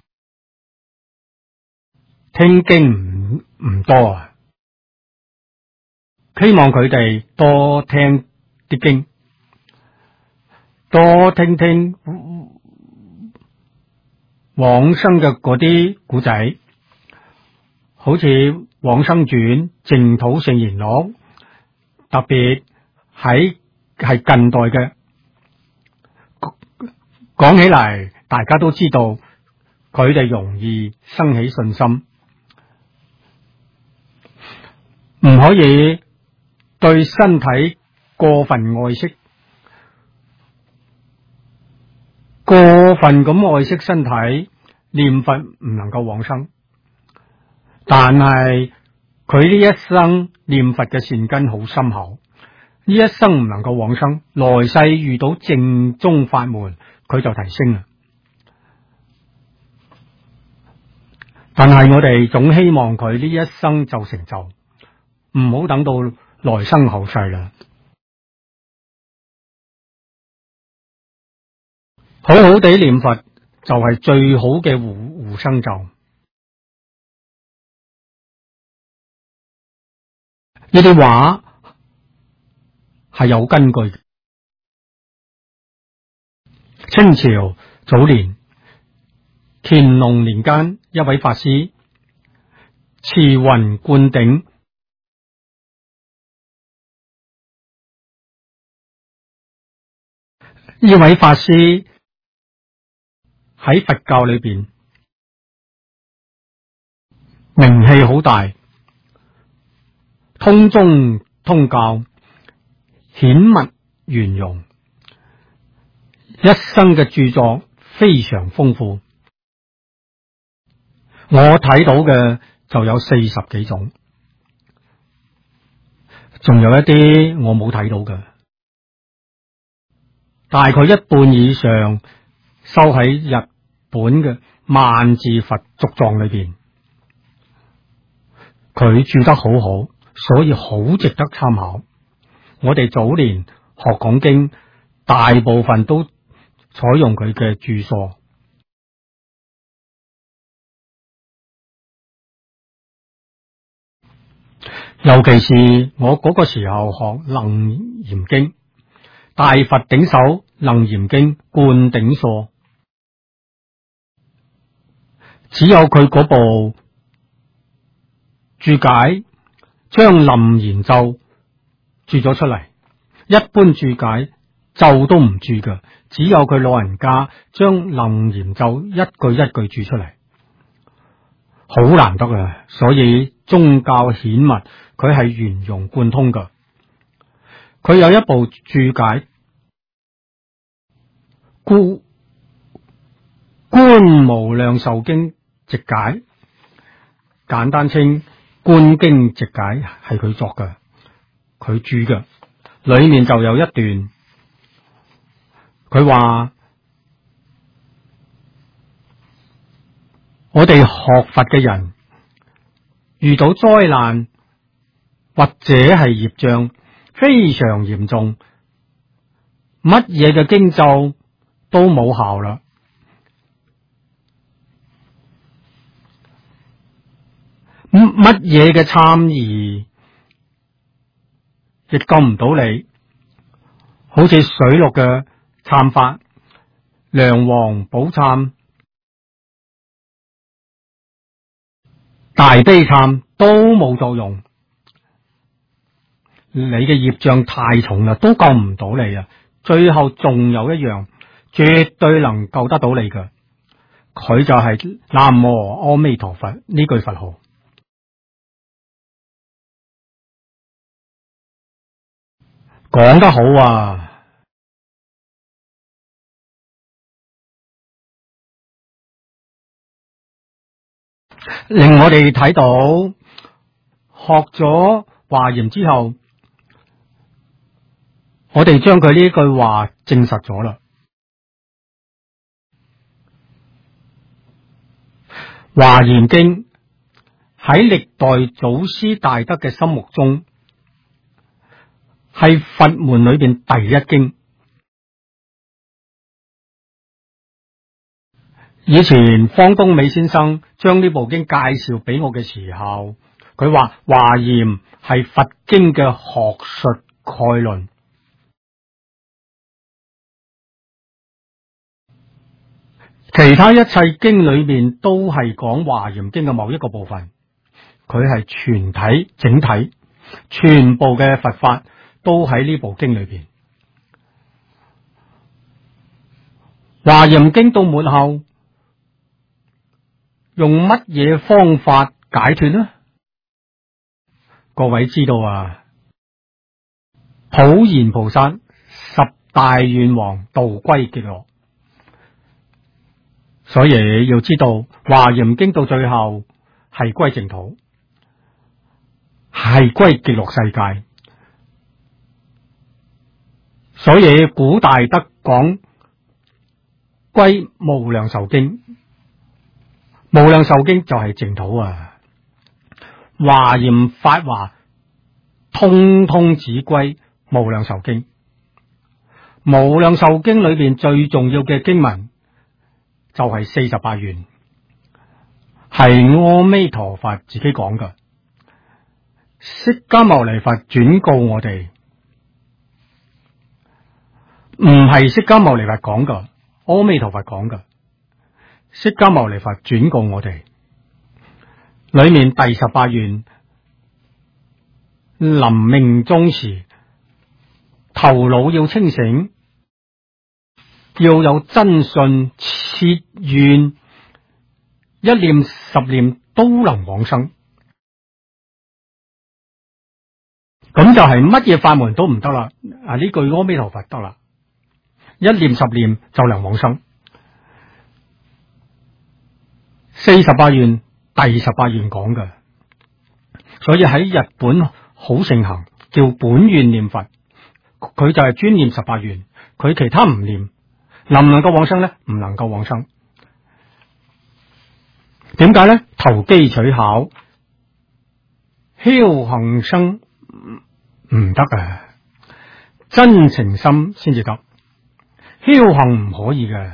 聽經唔多啊，希望佢哋多聽啲經，多聽聽往生嘅嗰啲古仔，好似《往生傳》、淨土聖言錄，特別係近代嘅，講起嚟大家都知道，佢哋容易生起信心，唔可以對身體過分愛惜，過分咁愛惜身體，念佛唔能夠往生。但係佢呢一生念佛嘅善根好深厚，呢一生唔能夠往生，來世遇到正宗法門，佢就提升啦。但係我哋總希望佢呢一生就成就，唔好等到來生後世啦。好好地念佛就係最好嘅護生咒。呢啲話係有根據。清朝早年乾隆年間，一位法師慈雲灌頂，呢位法師喺佛教裏邊名氣好大，通宗通教，顯密圓融，一生嘅著作非常豐富。我睇到嘅就有40幾種，仲有一啲我冇睇到嘅，大概一半以上收喺日本嘅萬字佛續藏裏邊。佢注得好好，所以好值得參考。我哋早年學講經，大部分都採用佢嘅注疏。尤其是我嗰個時候學楞嚴經，大佛頂首楞嚴經灌頂疏，只有佢嗰部注解將臨言咒注咗出嚟，一般注解咒都唔注嘅，只有佢老人家將臨言咒一句一句注出嚟，好難得啊！所以宗教顯密佢係圓融貫通嘅。佢有一部注解觀無量壽經直解，簡單稱觀經直解，係佢作嘅，佢注嘅。裏面就有一段，佢話我哋學佛嘅人遇到災難或者係業障非常嚴重，乜嘢嘅經咒都冇效啦，乜嘢嘅參儀亦救唔到你，好似水陸嘅懺法、梁皇寶懺、大悲懺都冇作用。你嘅業障太重啦，都救唔到你啊！最後仲有一樣絕對能救得到你嘅，佢就係南無阿彌陀佛呢句佛號。講得好啊！令我哋睇到學咗華嚴之後，我哋將佢呢句話證實咗啦。華嚴經喺歷代祖師大德嘅心目中係佛門裏邊第一經。以前方東美先生將呢部經介紹俾我嘅時候，佢話華嚴係佛經嘅學術概論。其他一切經裏面都係講華嚴經嘅某一個部分，佢係全體整體，全部嘅佛法都喺呢部經裏邊。華嚴經到末後用乜嘢方法解脫呢？各位知道啊，普賢菩薩十大願王道歸極樂。所以要知道華嚴經到最後係歸淨土，係歸極樂世界。所以古大德講歸無量壽經，無量壽經就係淨土啊。華嚴法華通通只歸無量壽經。無量壽經裏邊最重要嘅經文就係48願，係阿彌陀佛自己講嘅。釋迦牟尼佛轉告我哋，唔係釋迦牟尼佛講嘅，阿彌陀佛講嘅。 釋迦牟尼佛轉告我哋，裏面第18願臨命終時，頭腦要清醒，要有真信切願，一念十念都能往生。咁就係乜嘢法門都唔得啦，呢句阿彌陀佛得啦，一念十念就能往生。48願第18願講嘅，所以喺日本好盛行，叫本願念佛，佢就係專念18願，佢其他唔念，能唔能夠往生呢？唔能夠往生。點解呢？投機取巧，僥倖生唔得啊！真情心先至得，僥倖唔可以嘅。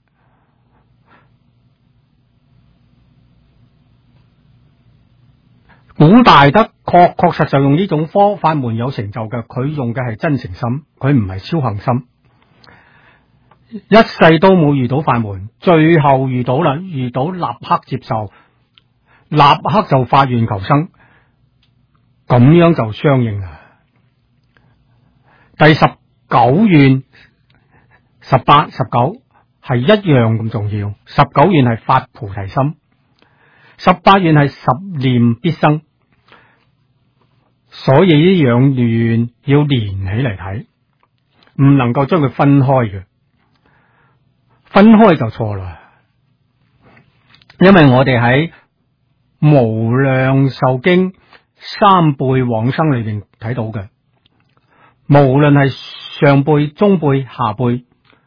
古大德確實用呢種法門有成就嘅，佢用嘅係真誠心，佢唔係僥倖心。一世都冇遇到法門，最後遇到啦，遇到立刻接受，立刻就發願求生，咁樣就相應啦。第19願、18、19係一樣咁重要。19願係發菩提心，18願係十念必生，所以呢兩願要連起嚟睇，唔能夠將佢分開嘅。分開就錯啦，因為我哋喺無量壽經三輩往生裏邊睇到嘅，無論係上輩、中輩、下輩，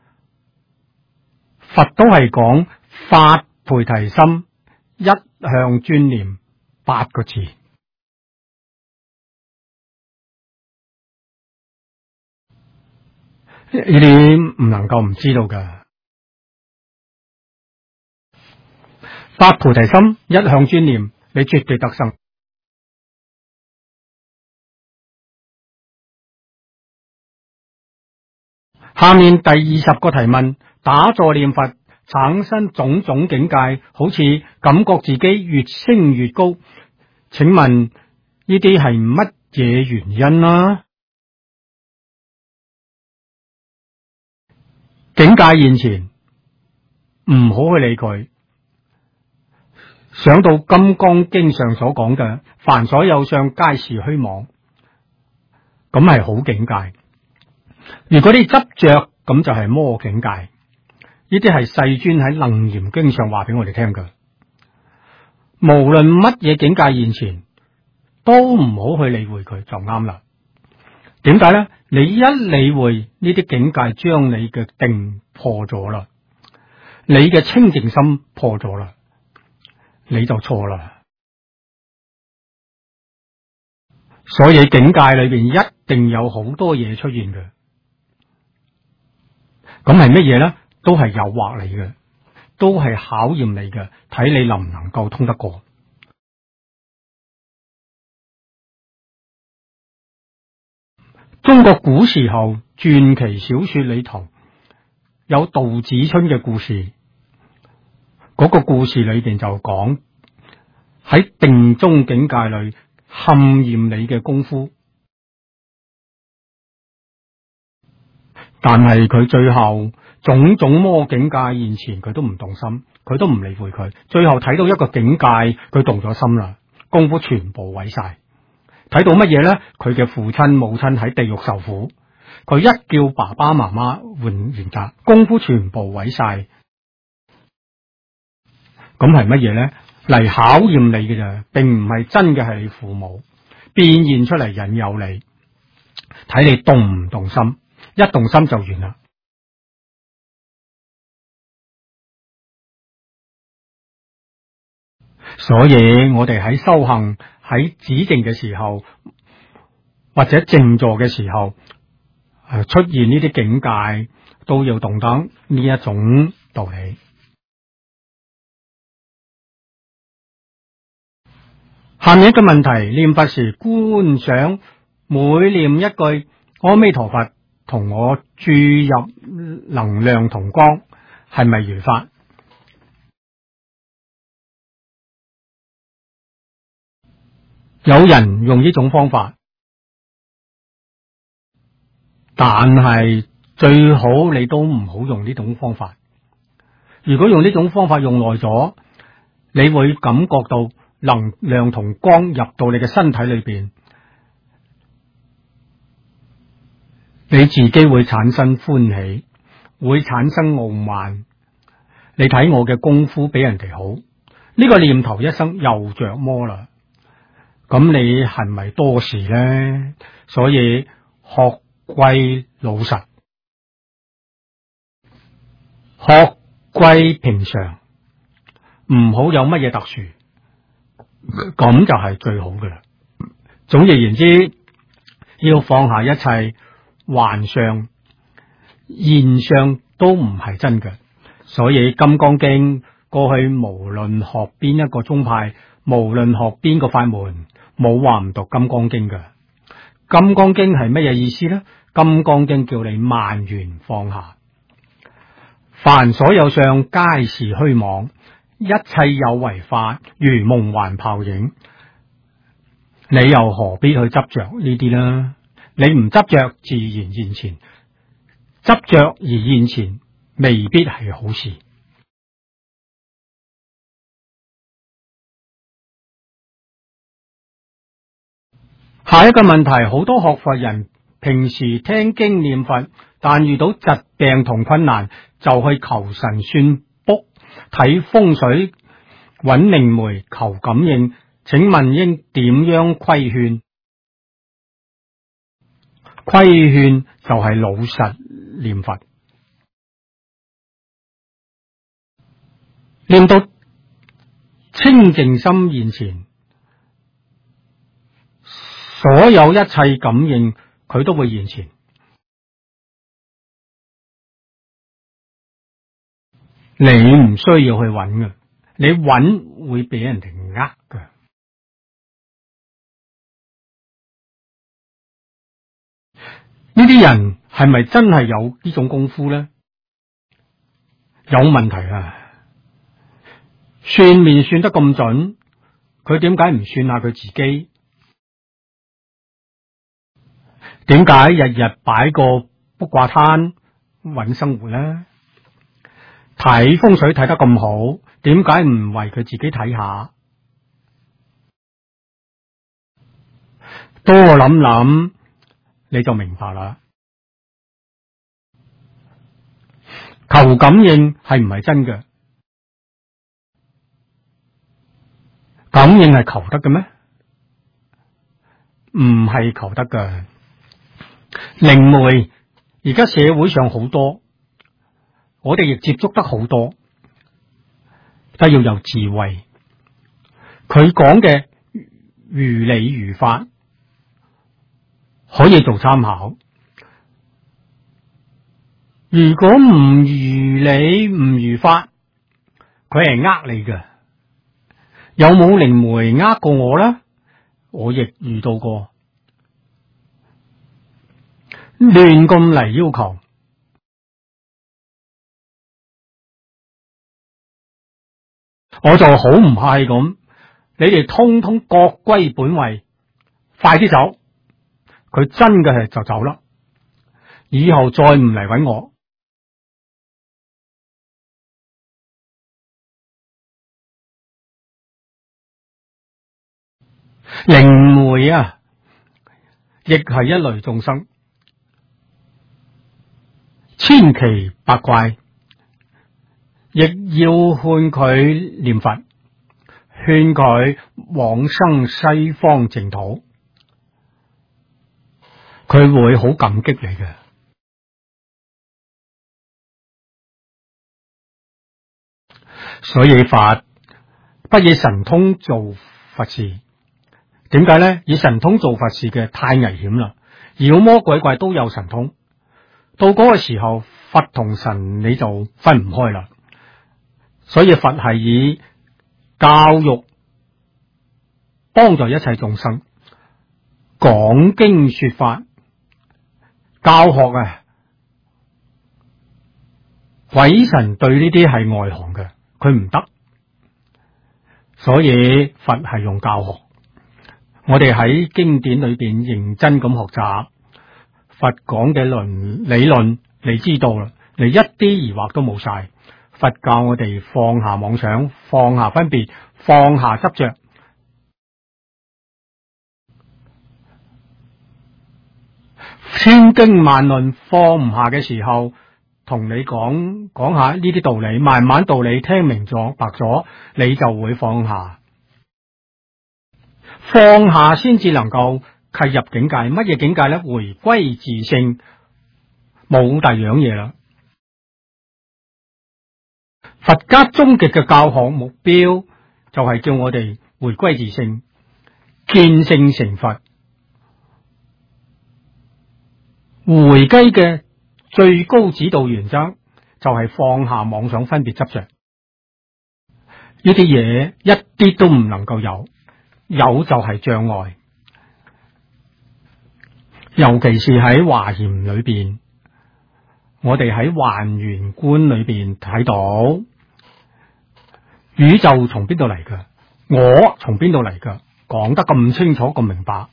佛都係講發菩提心，一向專念8個字。呢啲唔能夠唔知道噶。發菩提心，一向專念，你絕對得生。下面第20個提問：打坐念佛產生種種境界，好似感覺自己越升越高，請問呢啲係乜嘢原因啊？境界現前，唔好去理佢。想到《金剛經》上所講嘅，凡所有相，皆是虛妄，咁係好境界。如果你執着，咁就係魔境界。呢啲係世尊喺《楞嚴經》上話俾我哋聽嘅。無論乜嘢境界現前，都唔好去理會佢就啱啦。點解呢？你一理會呢啲境界，將你嘅定破咗啦，你嘅清淨心破咗啦，你就錯啦。所以境界裏邊一定有好多嘢出現嘅。咁係乜嘢呢？都係誘惑你嘅，都係考驗你嘅，睇你能唔能夠通得過。中國古時候傳奇小說裏頭有杜子春嘅故事，嗰個故事裏邊就講喺定中境界裏勘驗你嘅功夫，但係佢最後種種魔境界現前，佢都唔動心，佢都唔理會佢，最後睇到一個境界，佢動咗心啦，功夫全部毀晒。睇到乜嘢呢？佢嘅父親母親喺地獄受苦，佢一叫爸爸媽媽換責，功夫全部毀晒。咁係乜嘢呢？嚟考驗你嘅咋，並唔係真嘅係你父母變現出嚟引誘你，睇你動唔動心，一動心就完啦。所以我哋喺修行喺止靜嘅時候，或者靜坐嘅時候，出現呢啲境界，都要懂得呢一種道理。下面一個問題：念佛時觀想每念一句阿彌陀佛，同我注入能量同光，係咪如法？ 有人用呢種方法，但係最好你都唔好用呢種方法。如果用呢種方法用耐咗，你會感覺到能量同光入到你嘅身體裏邊，你自己會產生歡喜，會產生傲慢。你睇我嘅功夫比人哋好，呢個念頭一生又着魔啦。咁你係咪多事呢？所以學歸老實，學歸平常，唔好有乜嘢特殊，咁就係最好嘅啦。總而言之，要放下一切幻象、現象都唔係真嘅。所以《金剛經》過去無論學邊一個宗派，無論學邊個法門，冇話唔讀《金剛經》嘅。《金剛經》係乜嘢意思呢？《金剛經》叫你萬緣放下，凡所有相皆是虛妄，一切有為法如夢幻泡影。你又何必去執着呢啲呢？你唔執着，自然現前；執着而現前，未必係好事。下一個問題，好多學佛人平時聽經念佛，但遇到疾病同困難，就去求神算卜、睇風水、揾靈媒求感應。請問應點樣規勸？規勸就係老實念佛，念到清淨心現前，所有一切感應佢都會現前。你唔需要去揾嘅，你揾會俾人哋呃嘅。呢啲人係咪真係有呢種功夫呢？有問題啊！算命算得咁準，佢點解唔算下佢自己？點解日日擺個卜卦攤揾生活呢？睇風水睇得咁好，點解唔為佢自己睇下？多諗諗，你就明白啦。求感應係唔係真嘅？感應係求得嘅咩？唔係求得嘅。靈媒而家社會上好多，我哋亦接觸得好多，都要有智慧。佢講嘅如理如法，可以做參考。如果唔如理唔如法，佢係呃你嘅。有冇靈媒呃過我呢？我亦遇到過，亂咁嚟要求，我就好唔客氣咁，你哋通通各歸本位，快啲走。佢真嘅係就走啦，以後再唔嚟搵我。靈媒啊，亦係一類眾生，千奇百怪，亦要勸佢念佛，勸佢往生西方淨土，佢會好感激你嘅。所以佛不以神通做佛事。點解呢？以神通做佛事嘅太危險啦，妖魔鬼怪都有神通，到嗰個時候佛同神你就分唔開啦。所以佛係以教育幫助一切眾生，講經說法教學啊。鬼神對呢啲係外行嘅，佢唔得，所以佛係用教學。 我哋喺經典裏邊認真咁學習佛講嘅理論，你知道啦，你一啲疑惑都冇晒。佛教我哋放下妄想，放下分別，放下執着，千經萬論放唔下嘅時候，同你講下呢啲道理，慢慢道理聽明咗白咗，你就會放下。放下先至能夠契入境界。乜嘢境界呢？回歸自性，冇第二樣嘢啦。佛家終極嘅教學目標就係叫我哋回歸自性，見性成佛。回歸嘅最高指導原則就係放下妄想分別執着，呢啲嘢一啲都唔能夠有就係障礙。尤其是喺華嚴裏邊，我哋喺還原觀裏邊睇到宇宙從邊度嚟㗎，我從邊度嚟㗎，講得咁清楚咁明白。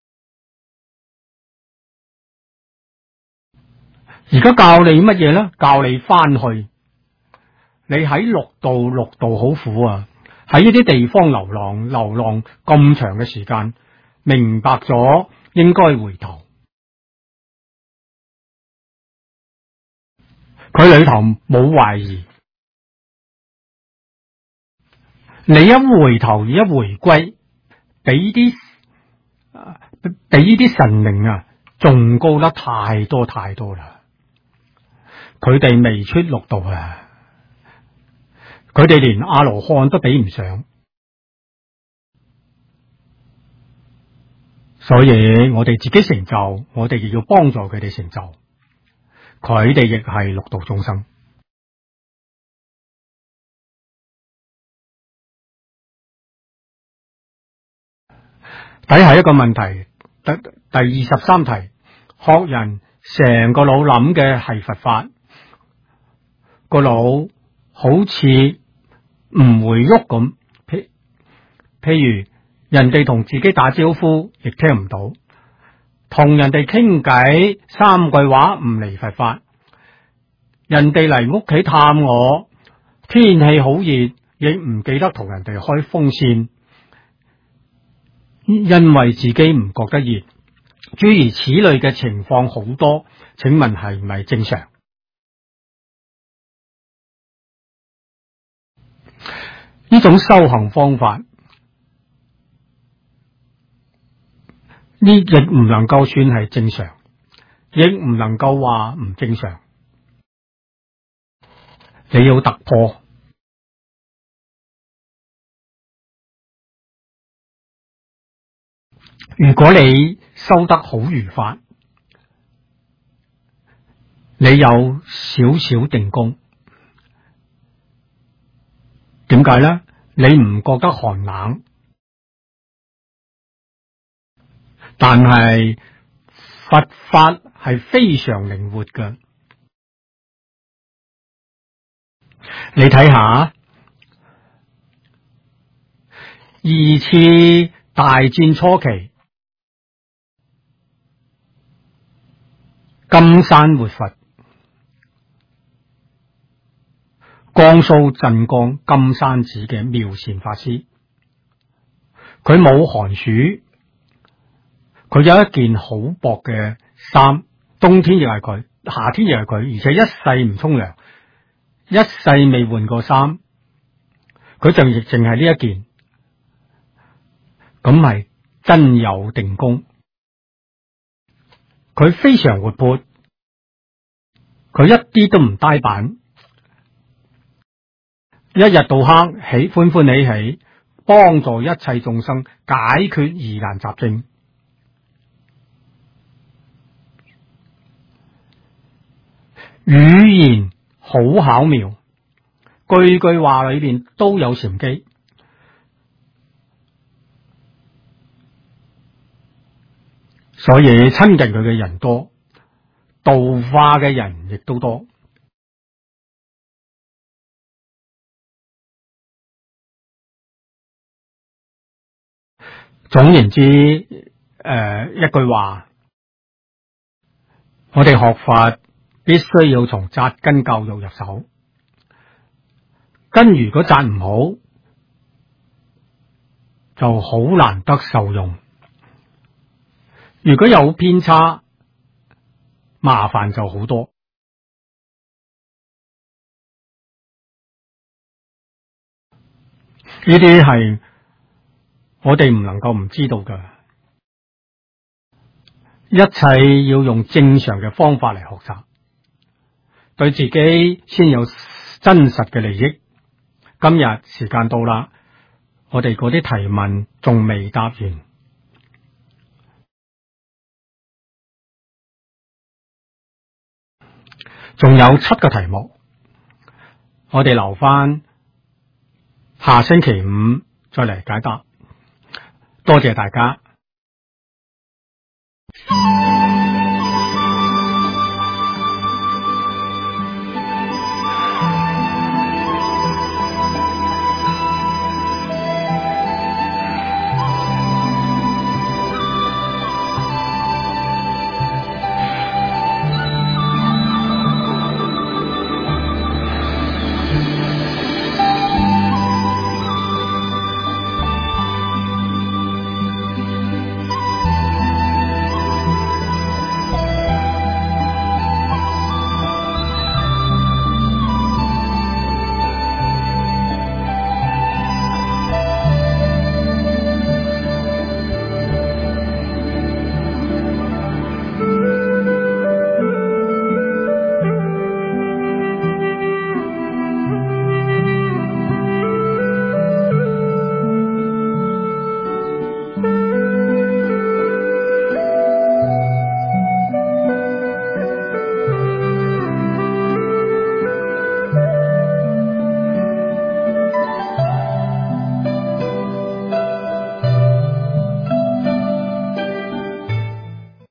而家教你乜嘢呢？教你翻去，你喺六道好苦啊！喺呢啲地方流浪咁長嘅時間，明白咗應該回頭。佢裏頭冇懷疑，你一回頭，一回歸，俾啲神靈啊，仲高得太多啦！佢哋未出六道啊，佢哋連阿羅漢都比唔上，所以我哋自己成就，我哋亦要幫助佢哋成就。佢哋亦係六道眾生。底下一個問題，第23題，學人成個腦諗嘅係佛法，個腦好似唔會喐咁，譬如人哋同自己打招呼亦聽唔到，同人哋傾偈3句話唔離佛法，人哋嚟屋企探我，天氣好熱，亦唔記得同人哋開風扇，因為自己唔覺得熱，諸如此類嘅情況好多，請問係咪正常？呢種修行方法，呢亦唔能夠算係正常，亦唔能夠話唔正常。你要突破。如果你修得好如法，你有少少定功，點解呢？你唔覺得寒冷，但係佛法係非常靈活嘅。你睇下2次大戰初期，金山活佛，江蘇鎮江金山寺嘅妙善法師，佢冇寒暑，佢有一件好薄嘅衫，冬天亦係佢，夏天亦係佢，而且一世唔沖涼，一世未換過衫，佢就亦淨係呢一件，咁係真有定功。佢非常活潑，佢一啲都唔呆板，一日到黑歡喜，幫助一切眾生解決疑難雜症。語言好巧妙，句句話裏邊都有禪機，所以親近佢嘅人多，道化嘅人亦都多。 總言之，一句話，我哋學法必須要從紮根教育入手。根如果紮唔好，就好難得受用。如果有偏差，麻煩就好多。呢啲係我哋唔能夠唔知道㗎。一切要用正常嘅方法嚟學習，對自己先有真實嘅利益。今日時間到啦，我哋嗰啲提問仲未答完，仲有7個題目，我哋留返下星期5再嚟解答。多謝大家。